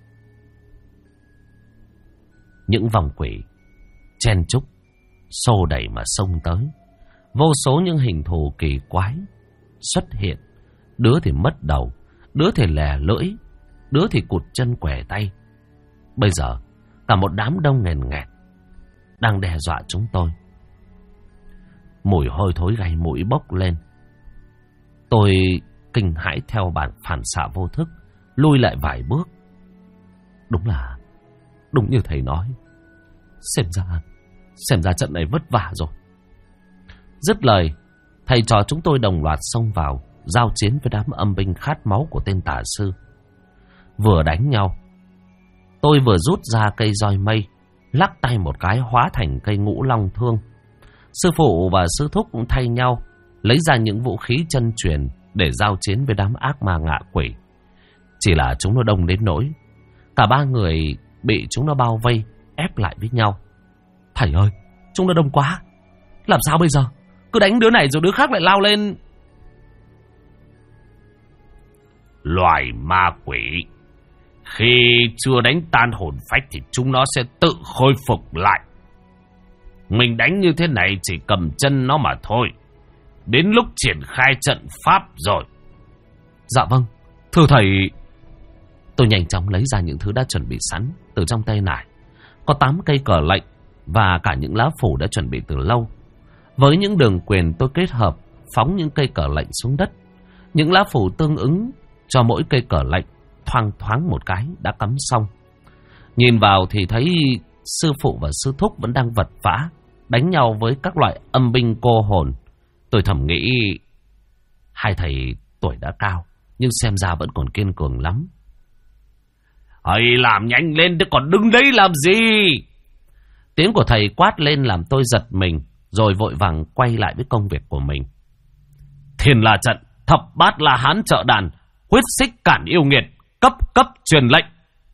Những vòng quỷ chen chúc xô đẩy mà xông tới. Vô số những hình thù kỳ quái xuất hiện. Đứa thì mất đầu, đứa thì lè lưỡi, đứa thì cụt chân quẻ tay. Bây giờ cả một đám đông nghèn nghẹt đang đe dọa chúng tôi. Mùi hôi thối gai mũi bốc lên. Tôi kinh hãi theo bản phản xạ vô thức, lui lại vài bước. Đúng như thầy nói. Xem ra trận này vất vả rồi. Dứt lời, thầy trò chúng tôi đồng loạt xông vào, giao chiến với đám âm binh khát máu của tên tà sư. Vừa đánh nhau, tôi vừa rút ra cây roi mây, lắc tay một cái hóa thành cây ngũ long thương. Sư phụ và sư thúc cũng thay nhau lấy ra những vũ khí chân truyền để giao chiến với đám ác ma ngạ quỷ. Chỉ là chúng nó đông đến nỗi cả 3 người bị chúng nó bao vây, ép lại với nhau. Thầy ơi, chúng nó đông quá, làm sao bây giờ? Cứ đánh đứa này rồi đứa khác lại lao lên. Loài ma quỷ, khi chưa đánh tan hồn phách thì chúng nó sẽ tự khôi phục lại. Mình đánh như thế này chỉ cầm chân nó mà thôi. Đến lúc triển khai trận pháp rồi. Dạ vâng, thưa thầy. Tôi nhanh chóng lấy ra những thứ đã chuẩn bị sẵn từ trong tay nải. Có 8 cây cờ lệnh và cả những lá phủ đã chuẩn bị từ lâu. Với những đường quyền tôi kết hợp phóng những cây cờ lệnh xuống đất. Những lá phủ tương ứng cho mỗi cây cờ lệnh thoang thoáng một cái đã cắm xong. Nhìn vào thì thấy sư phụ và sư thúc vẫn đang vật vã đánh nhau với các loại âm binh cô hồn. Tôi thầm nghĩ 2 thầy tuổi đã cao nhưng xem ra vẫn còn kiên cường lắm. Hãy làm nhanh lên chứ còn đứng đấy làm gì? Tiếng của thầy quát lên làm tôi giật mình, rồi vội vàng quay lại với công việc của mình. Thiên La trận, thập bát La Hán trợ đàn, huyết xích cản yêu nghiệt, cấp truyền lệnh.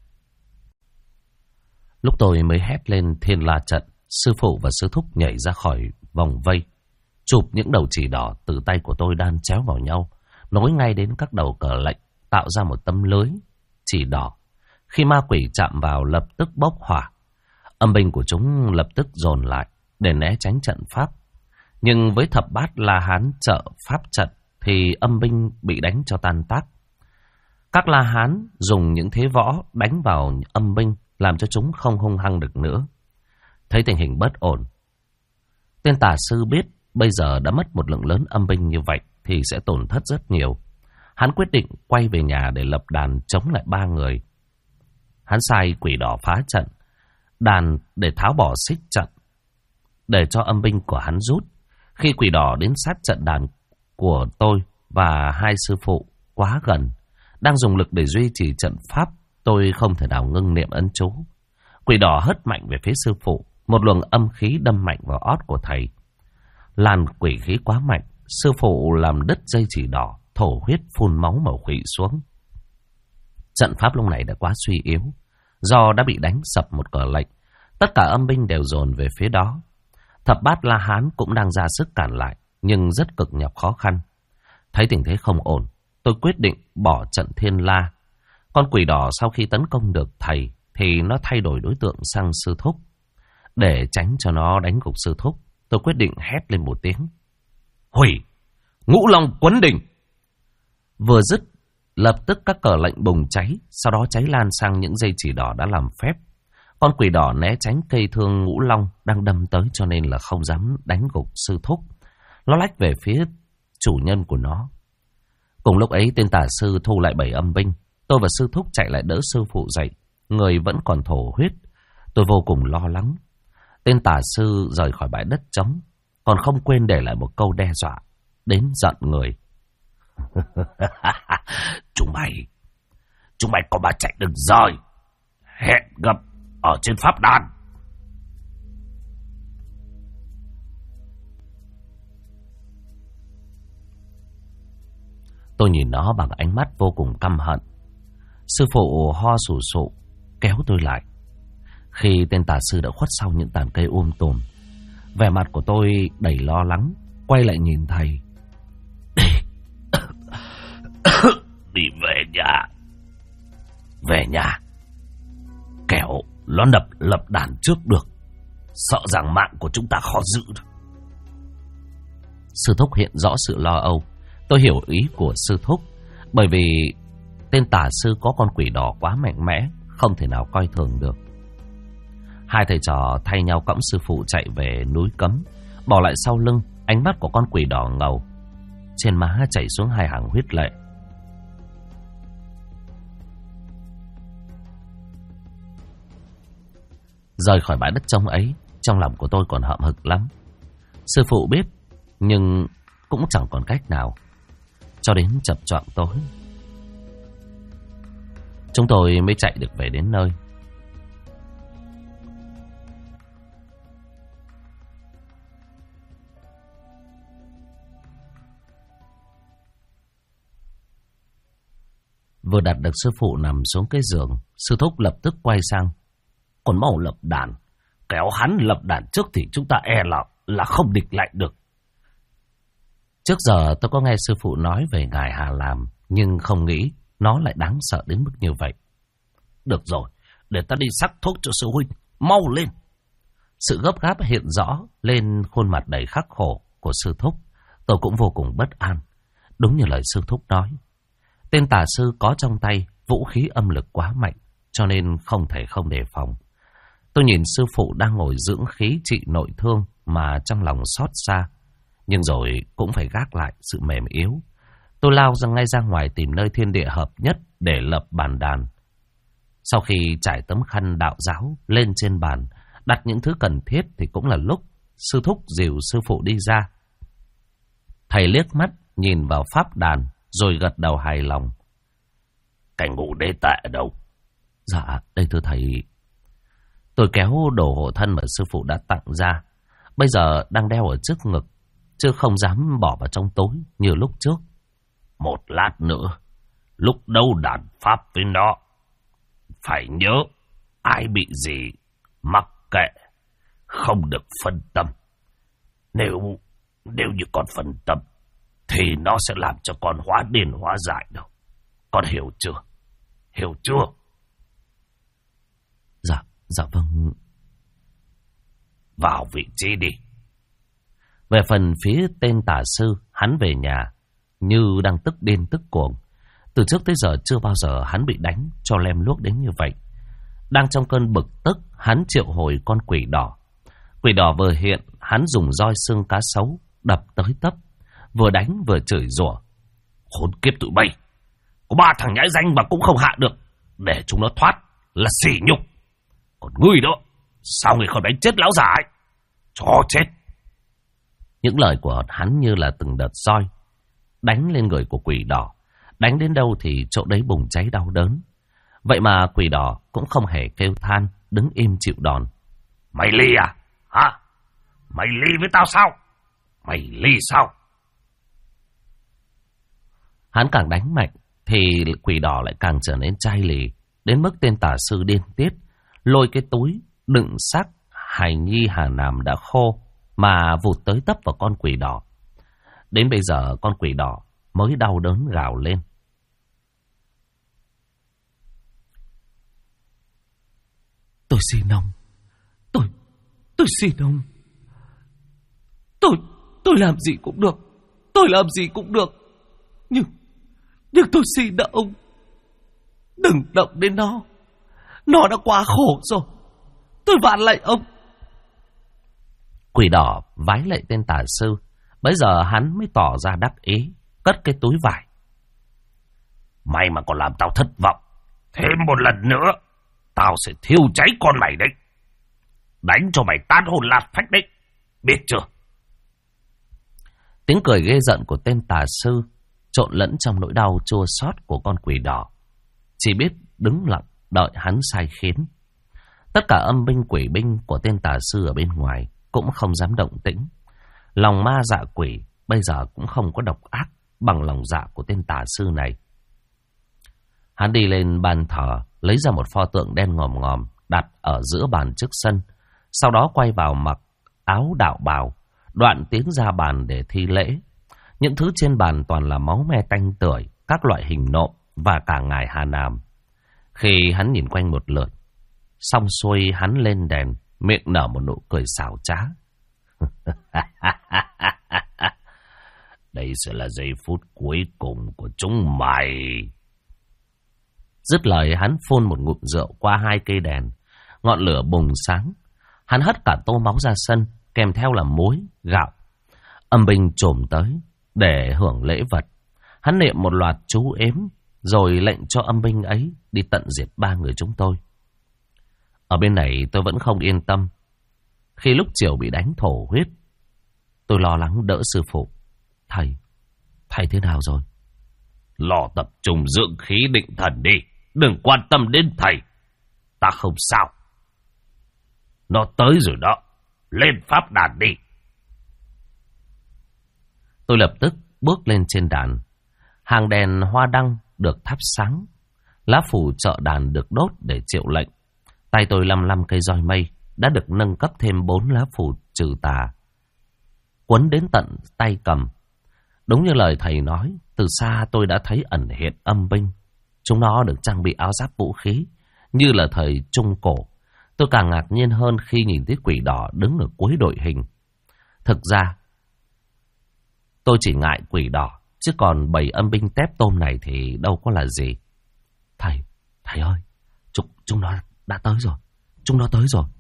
Lúc tôi mới hét lên Thiên La trận, sư phụ và sư thúc nhảy ra khỏi vòng vây, chụp những đầu chỉ đỏ từ tay của tôi đan chéo vào nhau, nối ngay đến các đầu cờ lệnh, tạo ra một tấm lưới chỉ đỏ. Khi ma quỷ chạm vào lập tức bốc hỏa. Âm binh của chúng lập tức dồn lại để né tránh trận pháp. Nhưng với thập bát La Hán trợ pháp trận thì âm binh bị đánh cho tan tác. Các La Hán dùng những thế võ đánh vào âm binh làm cho chúng không hung hăng được nữa. Thấy tình hình bất ổn, tên tà sư biết bây giờ đã mất một lượng lớn âm binh như vậy thì sẽ tổn thất rất nhiều. Hắn quyết định quay về nhà để lập đàn chống lại 3 người. Hắn sai quỷ đỏ phá trận đàn để tháo bỏ xích trận, để cho âm binh của hắn rút. Khi quỷ đỏ đến sát trận đàn của tôi và 2 sư phụ quá gần, đang dùng lực để duy trì trận pháp, tôi không thể nào ngưng niệm ấn chú. Quỷ đỏ hất mạnh về phía sư phụ, một luồng âm khí đâm mạnh vào ót của thầy. Làn quỷ khí quá mạnh, sư phụ làm đứt dây chỉ đỏ, thổ huyết phun máu màu khủy xuống. Trận pháp lúc này đã quá suy yếu, do đã bị đánh sập một cờ lệnh. Tất cả âm binh đều dồn về phía đó. Thập bát La Hán cũng đang ra sức cản lại, nhưng rất cực nhọc khó khăn. Thấy tình thế không ổn, tôi quyết định bỏ trận thiên la. Con quỷ đỏ sau khi tấn công được thầy thì nó thay đổi đối tượng sang sư thúc. Để tránh cho nó đánh gục sư thúc, tôi quyết định hét lên một tiếng: hủy Ngũ Long Quấn Đỉnh. Vừa dứt, lập tức các cờ lệnh bùng cháy, sau đó cháy lan sang những dây chỉ đỏ đã làm phép. Con quỷ đỏ né tránh cây thương Ngũ Long đang đâm tới cho nên là không dám đánh gục sư thúc. Nó lách về phía chủ nhân của nó. Cùng lúc ấy, tên tà sư thu lại 7 âm binh. Tôi và sư thúc chạy lại đỡ sư phụ dậy. Người vẫn còn thổ huyết. Tôi vô cùng lo lắng. Tên tà sư rời khỏi bãi đất trống, còn không quên để lại một câu đe dọa đến giận người. Chúng mày có mà chạy được rồi. Hẹn gặp ở trên pháp đàn. Tôi nhìn nó bằng ánh mắt vô cùng căm hận. Sư phụ ho sù sụ kéo tôi lại. Khi tên tà sư đã khuất sau những tàn cây tùm, vẻ mặt của tôi đầy lo lắng. Quay lại nhìn thầy. Đi về nhà. Về nhà. Kẻo nó lập đàn trước được. Sợ rằng mạng của chúng ta khó giữ được. Sư thúc hiện rõ sự lo âu. Tôi hiểu ý của sư thúc. Bởi vì tên tà sư có con quỷ đỏ quá mạnh mẽ, không thể nào coi thường được. Hai thầy trò thay nhau cõng sư phụ chạy về núi Cấm. Bỏ lại sau lưng ánh mắt của con quỷ đỏ ngầu. Trên má chảy xuống 2 hàng huyết lệ. Rời khỏi bãi đất trống ấy, trong lòng của tôi còn hậm hực lắm. Sư phụ biết, nhưng cũng chẳng còn cách nào. Cho đến chập choạng tối, chúng tôi mới chạy được về đến nơi. Vừa đặt được sư phụ nằm xuống cái giường, sư thúc lập tức quay sang: còn mau lập đàn. Kéo hắn lập đàn trước thì chúng ta e là không địch lại được. Trước giờ tôi có nghe sư phụ nói về ngài Hà Làm, nhưng không nghĩ nó lại đáng sợ đến mức như vậy. Được rồi, để ta đi sắc thuốc cho sư huynh. Mau lên. Sự gấp gáp hiện rõ lên khuôn mặt đầy khắc khổ của sư thúc. Tôi cũng vô cùng bất an. Đúng như lời sư thúc nói, tên tà sư có trong tay vũ khí âm lực quá mạnh, cho nên không thể không đề phòng. Tôi nhìn sư phụ đang ngồi dưỡng khí trị nội thương mà trong lòng xót xa. Nhưng rồi cũng phải gác lại sự mềm yếu. Tôi lao ngay ra ngoài tìm nơi thiên địa hợp nhất để lập bàn đàn. Sau khi trải tấm khăn đạo giáo lên trên bàn, đặt những thứ cần thiết thì cũng là lúc sư thúc dìu sư phụ đi ra. Thầy liếc mắt nhìn vào pháp đàn rồi gật đầu hài lòng. Cảnh ngũ đế tệ ở đâu? Dạ, đây thưa thầy. Tôi kéo đồ hộ thân mà sư phụ đã tặng ra. Bây giờ đang đeo ở trước ngực, chứ không dám bỏ vào trong tối như lúc trước. Một lát nữa, lúc đấu đàn pháp với nó, phải nhớ ai bị gì mắc kệ, không được phân tâm. Nếu như con phân tâm thì nó sẽ làm cho con hóa điên hóa dại đâu. Con hiểu chưa? Hiểu chưa? Dạ vâng. Vào vị trí đi. Về phần phía tên tà sư, hắn về nhà như đang tức điên tức cuồng. Từ trước tới giờ chưa bao giờ hắn bị đánh cho lem luốc đến như vậy. Đang trong cơn bực tức, hắn triệu hồi con quỷ đỏ. Quỷ đỏ vừa hiện, hắn dùng roi xương cá sấu đập tới tấp, vừa đánh vừa chửi rủa. Khốn kiếp tụi bay, có 3 thằng nhãi danh mà cũng không hạ được, để chúng nó thoát là sỉ nhục. Còn ngươi đó, sao ngươi không đánh chết lão già ấy? Cho chết. Những lời của hắn như là từng đợt roi đánh lên người của quỷ đỏ. Đánh đến đâu thì chỗ đấy bùng cháy đau đớn. Vậy mà quỷ đỏ cũng không hề kêu than, đứng im chịu đòn. Mày ly à? Hả? Mày ly với tao sao? Mày ly sao? Hắn càng đánh mạnh thì quỷ đỏ lại càng trở nên chai lì, đến mức tên tà sư điên tiết lôi cái túi đựng xác hài nhi Hà Nam đã khô mà vụt tới tấp vào con quỷ đỏ. Đến bây giờ con quỷ đỏ mới đau đớn gào lên, Tôi xin ông. Tôi xin ông. Tôi làm gì cũng được. Tôi làm gì cũng được. Nhưng tôi xin ông, đừng động đến nó. Nó đã quá khổ rồi. Tôi vạn lạy ông. Quỷ đỏ vái lạy tên tà sư. Bây giờ hắn mới tỏ ra đắc ý, cất cái túi vải. Mày mà còn làm tao thất vọng, thêm một lần nữa tao sẽ thiêu cháy con mày đấy. Đánh cho mày tan hồn lạt phách đấy, biết chưa? Tiếng cười ghê giận của tên tà sư trộn lẫn trong nỗi đau chua xót của con quỷ đỏ. Chỉ biết đứng lặng đợi hắn sai khiến. Tất cả âm binh quỷ binh của tên tà sư ở bên ngoài cũng không dám động tĩnh. Lòng ma dạ quỷ bây giờ cũng không có độc ác bằng lòng dạ của tên tà sư này. Hắn đi lên bàn thờ, lấy ra một pho tượng đen ngòm ngòm đặt ở giữa bàn trước sân. Sau đó quay vào mặc áo đạo bào, đoạn tiến ra bàn để thi lễ. Những thứ trên bàn toàn là máu me tanh tưởi, các loại hình nộm và cả ngài Hà Nam. Khi hắn nhìn quanh một lượt, xong xuôi hắn lên đèn, miệng nở một nụ cười xảo trá. Đây sẽ là giây phút cuối cùng của chúng mày. Dứt lời hắn phun một ngụm rượu qua hai cây đèn. Ngọn lửa bùng sáng. Hắn hất cả tô máu ra sân, kèm theo là muối, gạo. Âm binh trồm tới để hưởng lễ vật. Hắn niệm một loạt chú ếm, rồi lệnh cho âm binh ấy đi tận diệt 3 người chúng tôi. Ở bên này tôi vẫn không yên tâm. Khi lúc chiều bị đánh thổ huyết, tôi lo lắng đỡ sư phụ. Thầy thế nào rồi? Lo tập trung dưỡng khí định thần đi, đừng quan tâm đến thầy. Ta không sao. Nó tới rồi đó, lên pháp đàn đi. Tôi lập tức bước lên trên đàn. Hàng đèn hoa đăng được thắp sáng, lá phù trợ đàn được đốt để triệu lệnh. Tay tôi lăm cây roi mây đã được nâng cấp thêm 4 lá phù trừ tà, quấn đến tận tay cầm. Đúng như lời thầy nói, từ xa tôi đã thấy ẩn hiện âm binh. Chúng nó được trang bị áo giáp vũ khí như là thời Trung Cổ. Tôi càng ngạc nhiên hơn khi nhìn thấy quỷ đỏ đứng ở cuối đội hình. Thực ra tôi chỉ ngại quỷ đỏ, chứ còn bầy âm binh tép tôm này thì đâu có là gì. Thầy ơi, chúng nó đã tới rồi. Chúng nó tới rồi.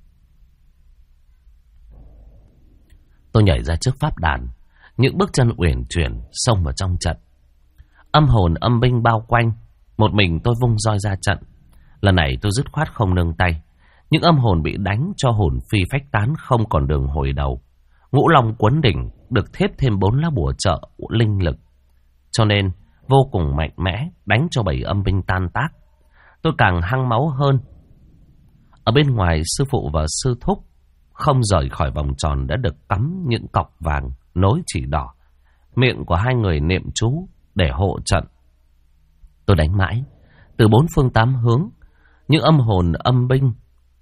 Tôi nhảy ra trước pháp đàn, những bước chân uyển chuyển xông vào trong trận. Âm hồn âm binh bao quanh, một mình tôi vung roi ra trận. Lần này tôi dứt khoát không nương tay. Những âm hồn bị đánh cho hồn phi phách tán, không còn đường hồi đầu. Ngũ Long quấn đỉnh được thép thêm 4 lá bùa trợ linh lực, cho nên vô cùng mạnh mẽ, đánh cho bầy âm binh tan tác. Tôi càng hăng máu hơn. Ở bên ngoài, sư phụ và sư thúc không rời khỏi vòng tròn đã được cắm những cọc vàng nối chỉ đỏ. Miệng của hai người niệm chú để hộ trận. Tôi đánh mãi, từ 4 phương 8 hướng, những âm hồn âm binh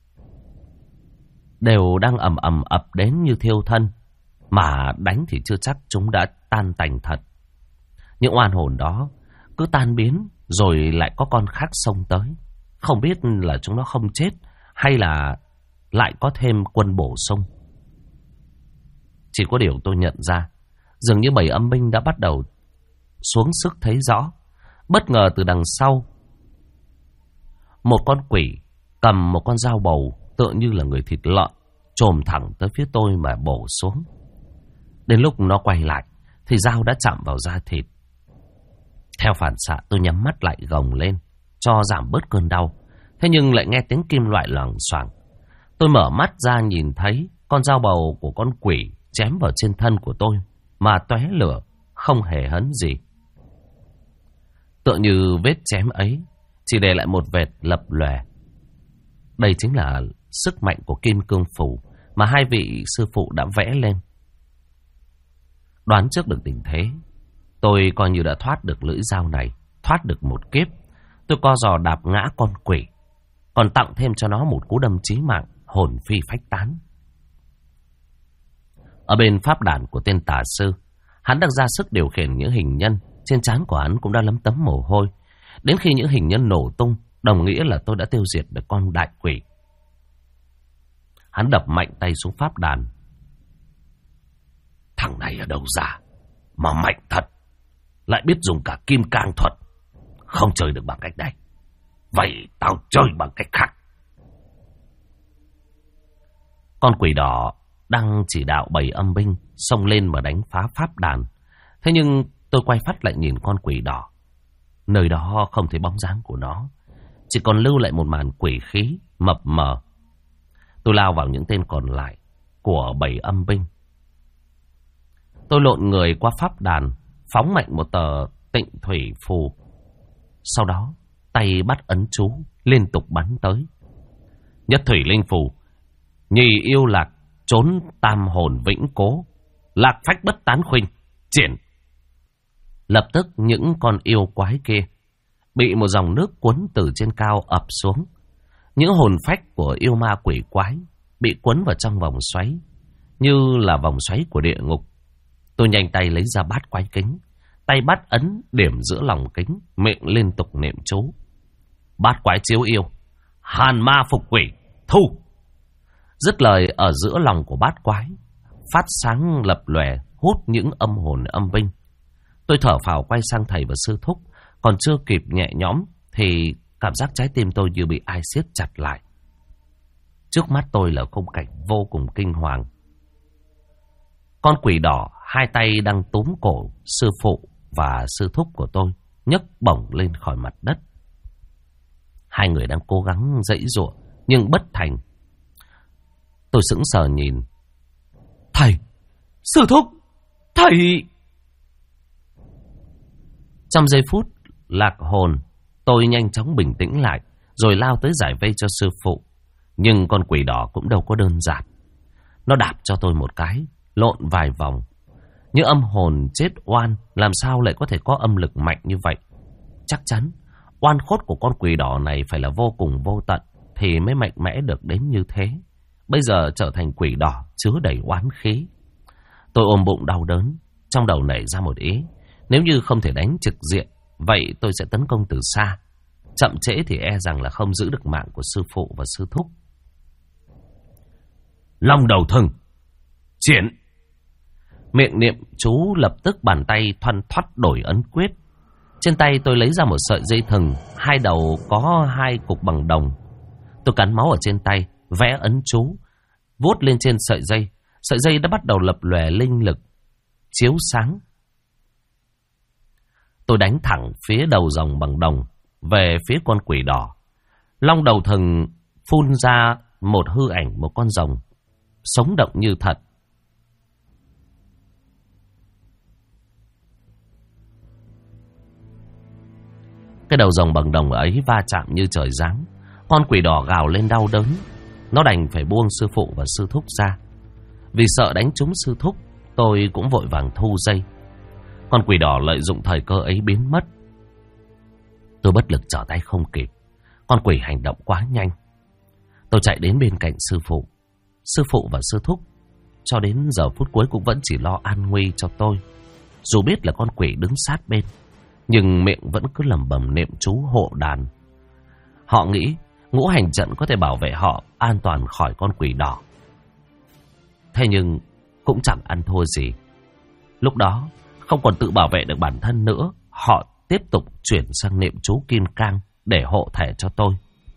đều đang ầm ập đến như thiêu thân. Mà đánh thì chưa chắc chúng đã tan tành thật. Những oan hồn đó cứ tan biến, rồi lại có con khác xông tới. Không biết là chúng nó không chết, hay là lại có thêm quân bổ sung. Chỉ có điều tôi nhận ra, dường như bầy âm binh đã bắt đầu xuống sức thấy rõ. Bất ngờ từ đằng sau, một con quỷ cầm một con dao bầu tựa như là người thịt lợn, chồm thẳng tới phía tôi mà bổ xuống. Đến lúc nó quay lại thì dao đã chạm vào da thịt. Theo phản xạ tôi nhắm mắt lại gồng lên cho giảm bớt cơn đau. Thế nhưng lại nghe tiếng kim loại loảng xoảng. Tôi mở mắt ra nhìn thấy con dao bầu của con quỷ chém vào trên thân của tôi mà tóe lửa, không hề hấn gì. Tựa như vết chém ấy chỉ để lại một vệt lập lòe. Đây chính là sức mạnh của kim cương phủ mà hai vị sư phụ đã vẽ lên. Đoán trước được tình thế, tôi coi như đã thoát được lưỡi dao này, thoát được một kiếp. Tôi co giò đạp ngã con quỷ, còn tặng thêm cho nó một cú đâm chí mạng, hồn phi phách tán. Ở bên pháp đàn của tên tà sư, hắn đang ra sức điều khiển những hình nhân. Trên trán của hắn cũng đã lấm tấm mồ hôi. Đến khi những hình nhân nổ tung, đồng nghĩa là tôi đã tiêu diệt được con đại quỷ. Hắn đập mạnh tay xuống pháp đàn. Thằng này ở đâu ra mà mạnh thật, lại biết dùng cả kim cang thuật. Không chơi được bằng cách này, vậy tao chơi bằng cách khác. Con quỷ đỏ đang chỉ đạo bầy âm binh xông lên mà đánh phá pháp đàn. Thế nhưng tôi quay phát lại nhìn con quỷ đỏ. Nơi đó không thấy bóng dáng của nó, chỉ còn lưu lại một màn quỷ khí mập mờ. Tôi lao vào những tên còn lại của bầy âm binh. Tôi lộn người qua pháp đàn, phóng mạnh một tờ tịnh thủy phù. Sau đó tay bắt ấn chú liên tục bắn tới. Nhất thủy linh phù, nhì yêu lạc trốn tam hồn vĩnh cố, lạc phách bất tán khuynh, triển. Lập tức những con yêu quái kia bị một dòng nước cuốn từ trên cao ập xuống. Những hồn phách của yêu ma quỷ quái bị cuốn vào trong vòng xoáy, như là vòng xoáy của địa ngục. Tôi nhanh tay lấy ra bát quái kính, tay bắt ấn điểm giữa lòng kính, miệng liên tục niệm chú. Bát quái chiếu yêu, hàn ma phục quỷ, thu. Dứt lời, ở giữa lòng của bát quái phát sáng lập lòe, hút những âm hồn âm binh. Tôi thở phào quay sang thầy và sư thúc, còn chưa kịp nhẹ nhõm thì cảm giác trái tim tôi như bị ai siết chặt lại. Trước mắt tôi là khung cảnh vô cùng kinh hoàng. Con quỷ đỏ hai tay đang túm cổ sư phụ và sư thúc của tôi, nhấc bổng lên khỏi mặt đất. Hai người đang cố gắng giãy giụa nhưng bất thành. Tôi sững sờ nhìn. Thầy! Sư thúc! Thầy! Trong giây phút lạc hồn, tôi nhanh chóng bình tĩnh lại, rồi lao tới giải vây cho sư phụ. Nhưng con quỷ đỏ cũng đâu có đơn giản. Nó đạp cho tôi một cái, lộn vài vòng. Những âm hồn chết oan làm sao lại có thể có âm lực mạnh như vậy? Chắc chắn oan khốt của con quỷ đỏ này phải là vô cùng vô tận thì mới mạnh mẽ được đến như thế. Bây giờ trở thành quỷ đỏ chứa đầy oán khí. Tôi ôm bụng đau đớn, trong đầu nảy ra một ý. Nếu như không thể đánh trực diện, vậy tôi sẽ tấn công từ xa. Chậm trễ thì e rằng là không giữ được mạng của sư phụ và sư thúc. Long đầu thừng, triển. Miệng niệm chú, lập tức bàn tay thoăn thoắt đổi ấn quyết. Trên tay tôi lấy ra một sợi dây thừng, hai đầu có hai cục bằng đồng. Tôi cắn máu ở trên tay, vẽ ấn chú, vuốt lên trên sợi dây. Sợi dây đã bắt đầu lập lòe linh lực, chiếu sáng. Tôi đánh thẳng phía đầu rồng bằng đồng, về phía con quỷ đỏ. Long đầu thừng phun ra một hư ảnh, một con rồng, sống động như thật. Cái đầu rồng bằng đồng ấy va chạm như trời giáng. Con quỷ đỏ gào lên đau đớn. Nó đành phải buông sư phụ và sư thúc ra. Vì sợ đánh trúng sư thúc, tôi cũng vội vàng thu dây. Con quỷ đỏ lợi dụng thời cơ ấy biến mất. Tôi bất lực trở tay không kịp. Con quỷ hành động quá nhanh. Tôi chạy đến bên cạnh sư phụ. Sư phụ và sư thúc cho đến giờ phút cuối cũng vẫn chỉ lo an nguy cho tôi. Dù biết là con quỷ đứng sát bên, nhưng miệng vẫn cứ lẩm bẩm niệm chú hộ đàn. Họ nghĩ ngũ hành trận có thể bảo vệ họ an toàn khỏi con quỷ đỏ. Thế nhưng cũng chẳng ăn thua gì. Lúc đó không còn tự bảo vệ được bản thân nữa, họ tiếp tục chuyển sang niệm chú kim cang để hộ thể cho tôi.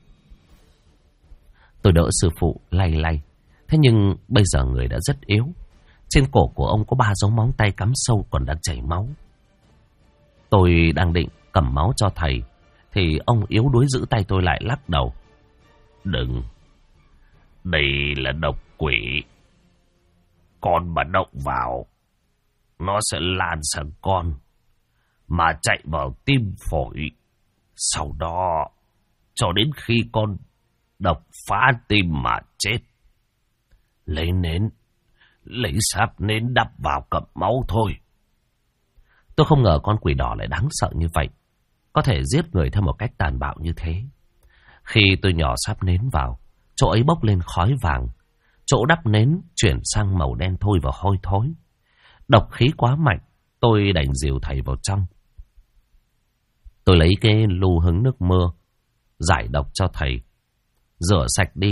Tôi đỡ sư phụ lay lay. Thế nhưng bây giờ người đã rất yếu. Trên cổ của ông có 3 dấu móng tay cắm sâu còn đang chảy máu. Tôi đang định cầm máu cho thầy thì ông yếu đuối giữ tay tôi lại, lắc đầu. Đừng, đây là độc quỷ. Con mà động vào, nó sẽ lan sang con, mà chạy vào tim phổi. Sau đó, cho đến khi con độc phá tim mà chết. Lấy nến, lấy sáp nến đắp vào cặp máu thôi. Tôi không ngờ con quỷ đỏ lại đáng sợ như vậy, có thể giết người theo một cách tàn bạo như thế. Khi tôi nhỏ sáp nến vào, chỗ ấy bốc lên khói vàng. Chỗ đắp nến chuyển sang màu đen thui và hôi thối. Độc khí quá mạnh, tôi đành dìu thầy vào trong. Tôi lấy cái lu hứng nước mưa, giải độc cho thầy. Rửa sạch đi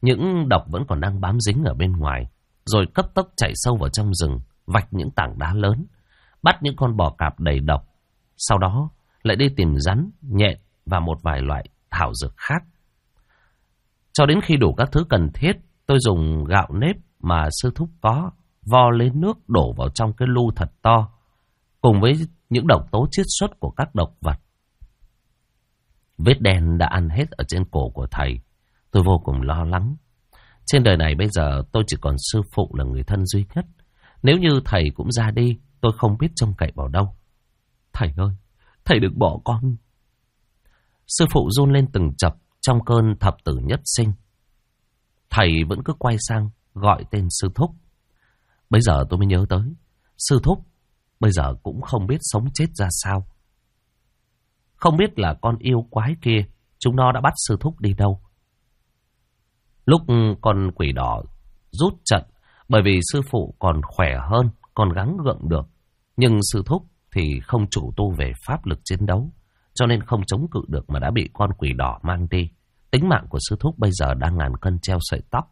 Những độc vẫn còn đang bám dính ở bên ngoài, rồi cấp tốc chạy sâu vào trong rừng, vạch những tảng đá lớn, bắt những con bò cạp đầy độc. Sau đó lại đi tìm rắn, nhện và một vài loại thảo dược khác. Cho đến khi đủ các thứ cần thiết, tôi dùng gạo nếp mà sư thúc có, vo lên nước đổ vào trong cái lu thật to, cùng với những độc tố chiết xuất của các độc vật. Vết đen đã ăn hết ở trên cổ của thầy. Tôi vô cùng lo lắng. Trên đời này bây giờ tôi chỉ còn sư phụ là người thân duy nhất. Nếu như thầy cũng ra đi, tôi không biết trông cậy vào đâu. Thầy ơi, thầy đừng bỏ con. Sư phụ run lên từng chập trong cơn thập tử nhất sinh. Thầy vẫn cứ quay sang gọi tên sư thúc. Bây giờ tôi mới nhớ tới, sư thúc bây giờ cũng không biết sống chết ra sao. Không biết là con yêu quái kia, chúng nó đã bắt sư thúc đi đâu. Lúc con quỷ đỏ rút trận, bởi vì sư phụ còn khỏe hơn, còn gắng gượng được. Nhưng sư thúc thì không chủ tu về pháp lực chiến đấu, cho nên không chống cự được mà đã bị con quỷ đỏ mang đi. Tính mạng của sư thúc bây giờ đang ngàn cân treo sợi tóc.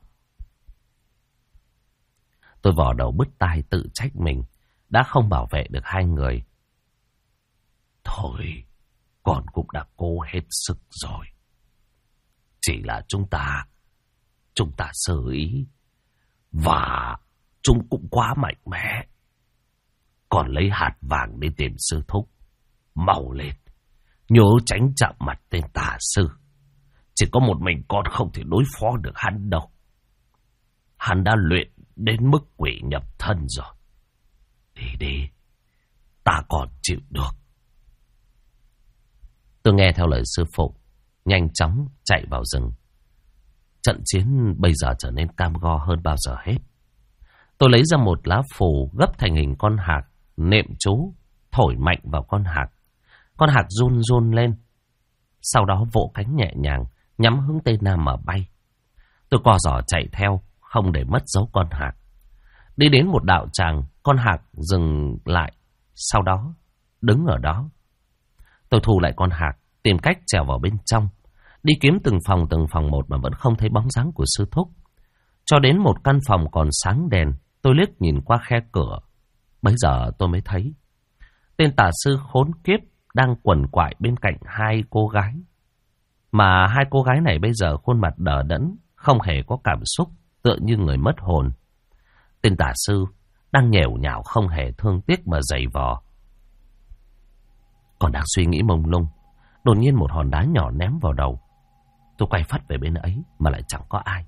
Tôi vò đầu bứt tai tự trách mình đã không bảo vệ được hai người. Thôi, con cũng đã cố hết sức rồi. Chỉ là chúng ta sơ ý, và chúng cũng quá mạnh mẽ. Còn lấy hạt vàng đi tìm sư thúc. Mau lên, nhớ tránh chạm mặt tên tà sư. Chỉ có một mình con không thể đối phó được hắn đâu. Hắn đã luyện đến mức quỷ nhập thân rồi. Đi, ta còn chịu được. Tôi nghe theo lời sư phụ, nhanh chóng chạy vào rừng. Trận chiến bây giờ trở nên cam go hơn bao giờ hết. Tôi lấy ra một lá phù gấp thành hình con hạc, niệm chú, thổi mạnh vào con hạc. Con hạc run run lên, sau đó vỗ cánh nhẹ nhàng, nhắm hướng Tây Nam mà bay. Tôi co giò chạy theo, không để mất dấu con hạc. Đi đến một đạo tràng, con hạc dừng lại, sau đó đứng ở đó. Tôi thu lại con hạc, tìm cách trèo vào bên trong. Đi kiếm từng phòng một mà vẫn không thấy bóng dáng của sư thúc. Cho đến một căn phòng còn sáng đèn, tôi liếc nhìn qua khe cửa. Bấy giờ tôi mới thấy tên tà sư khốn kiếp đang quằn quại bên cạnh hai cô gái. Mà hai cô gái này bây giờ khuôn mặt đờ đẫn, không hề có cảm xúc, tựa như người mất hồn. Tên tà sư đang nhểu nhào không hề thương tiếc mà giày vò. Còn đang suy nghĩ mông lung, đột nhiên một hòn đá nhỏ ném vào đầu. Tôi quay phắt về bên ấy mà lại chẳng có ai.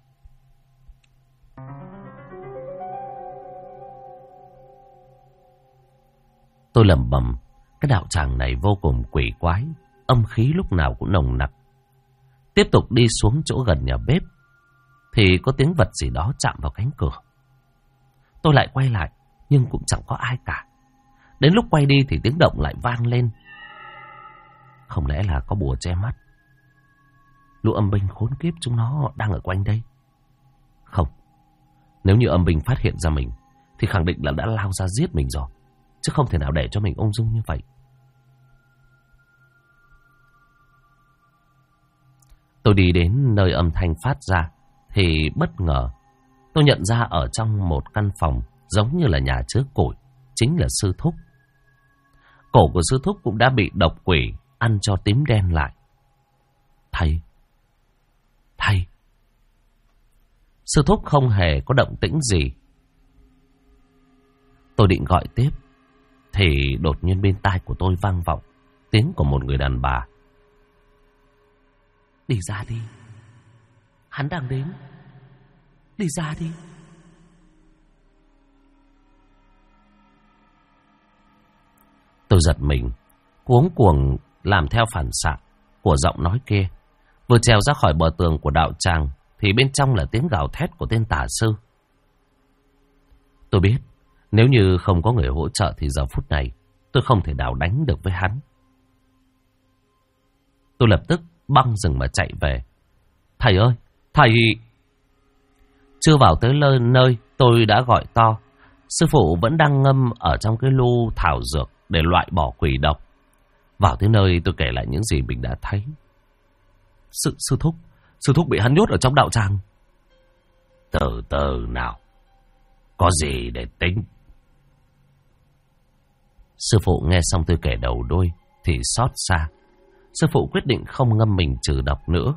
Tôi lẩm bẩm, cái đạo tràng này vô cùng quỷ quái, âm khí lúc nào cũng nồng nặc. Tiếp tục đi xuống chỗ gần nhà bếp thì có tiếng vật gì đó chạm vào cánh cửa. Tôi lại quay lại nhưng cũng chẳng có ai cả. Đến lúc quay đi thì tiếng động lại vang lên. Không lẽ là có bùa che mắt? Lũ âm binh khốn kiếp chúng nó đang ở quanh đây. Không, nếu như âm binh phát hiện ra mình thì khẳng định là đã lao ra giết mình rồi, chứ không thể nào để cho mình ung dung như vậy. Tôi đi đến nơi âm thanh phát ra thì bất ngờ tôi nhận ra ở trong một căn phòng giống như là nhà chứa củi, chính là sư thúc. Cổ của sư thúc cũng đã bị độc quỷ ăn cho tím đen lại. Thầy. Sư thúc không hề có động tĩnh gì. Tôi định gọi tiếp thì đột nhiên bên tai của tôi vang vọng tiếng của một người đàn bà. Đi ra đi, hắn đang đến. Đi ra đi. Tôi giật mình, cuống cuồng làm theo phản xạ của giọng nói kia. Vừa trèo ra khỏi bờ tường của đạo tràng thì bên trong là tiếng gào thét của tên tà sư. Tôi biết nếu như không có người hỗ trợ thì giờ phút này tôi không thể nào đánh được với hắn. Tôi lập tức băng rừng mà chạy về. Thầy ơi, thầy! Chưa vào tới nơi tôi đã gọi to. Sư phụ vẫn đang ngâm ở trong cái lu thảo dược để loại bỏ quỷ độc. Vào tới nơi tôi kể lại những gì mình đã thấy. Sư thúc bị hắn nhốt ở trong đạo tràng. Từ từ nào. Có gì để tính. Sư phụ nghe xong tôi kể đầu đuôi thì xót xa. Sư phụ quyết định không ngâm mình trừ độc nữa.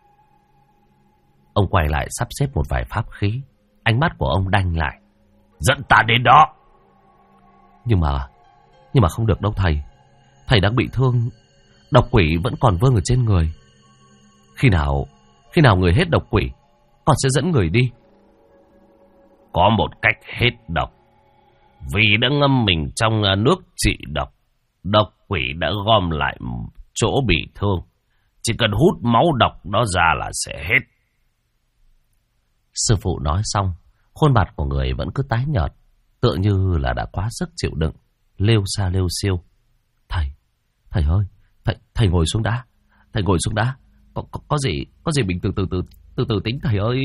Ông quay lại sắp xếp một vài pháp khí. Ánh mắt của ông đanh lại. Dẫn ta đến đó. Nhưng mà không được đâu thầy. Thầy đang bị thương. Độc quỷ vẫn còn vương ở trên người. Khi nào người hết độc quỷ, con sẽ dẫn người đi. Có một cách hết độc. Vì đã ngâm mình trong nước trị độc, độc quỷ đã gom lại chỗ bị thương. Chỉ cần hút máu độc đó ra là sẽ hết. Sư phụ nói xong, khuôn mặt của người vẫn cứ tái nhợt, tựa như là đã quá sức chịu đựng, lêu xa lêu xiêu. Thầy ơi, thầy ngồi xuống đã. Thầy ngồi xuống đã. Có gì mình từ từ tính thầy ơi.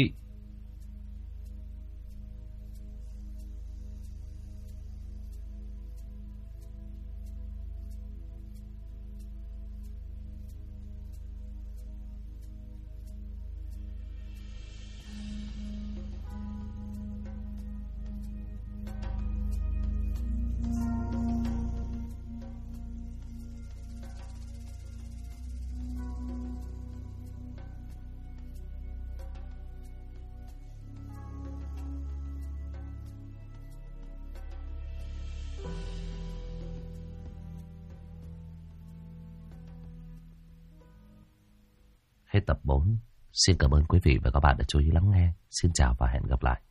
Hết tập 4. Xin cảm ơn quý vị và các bạn đã chú ý lắng nghe. Xin chào và hẹn gặp lại.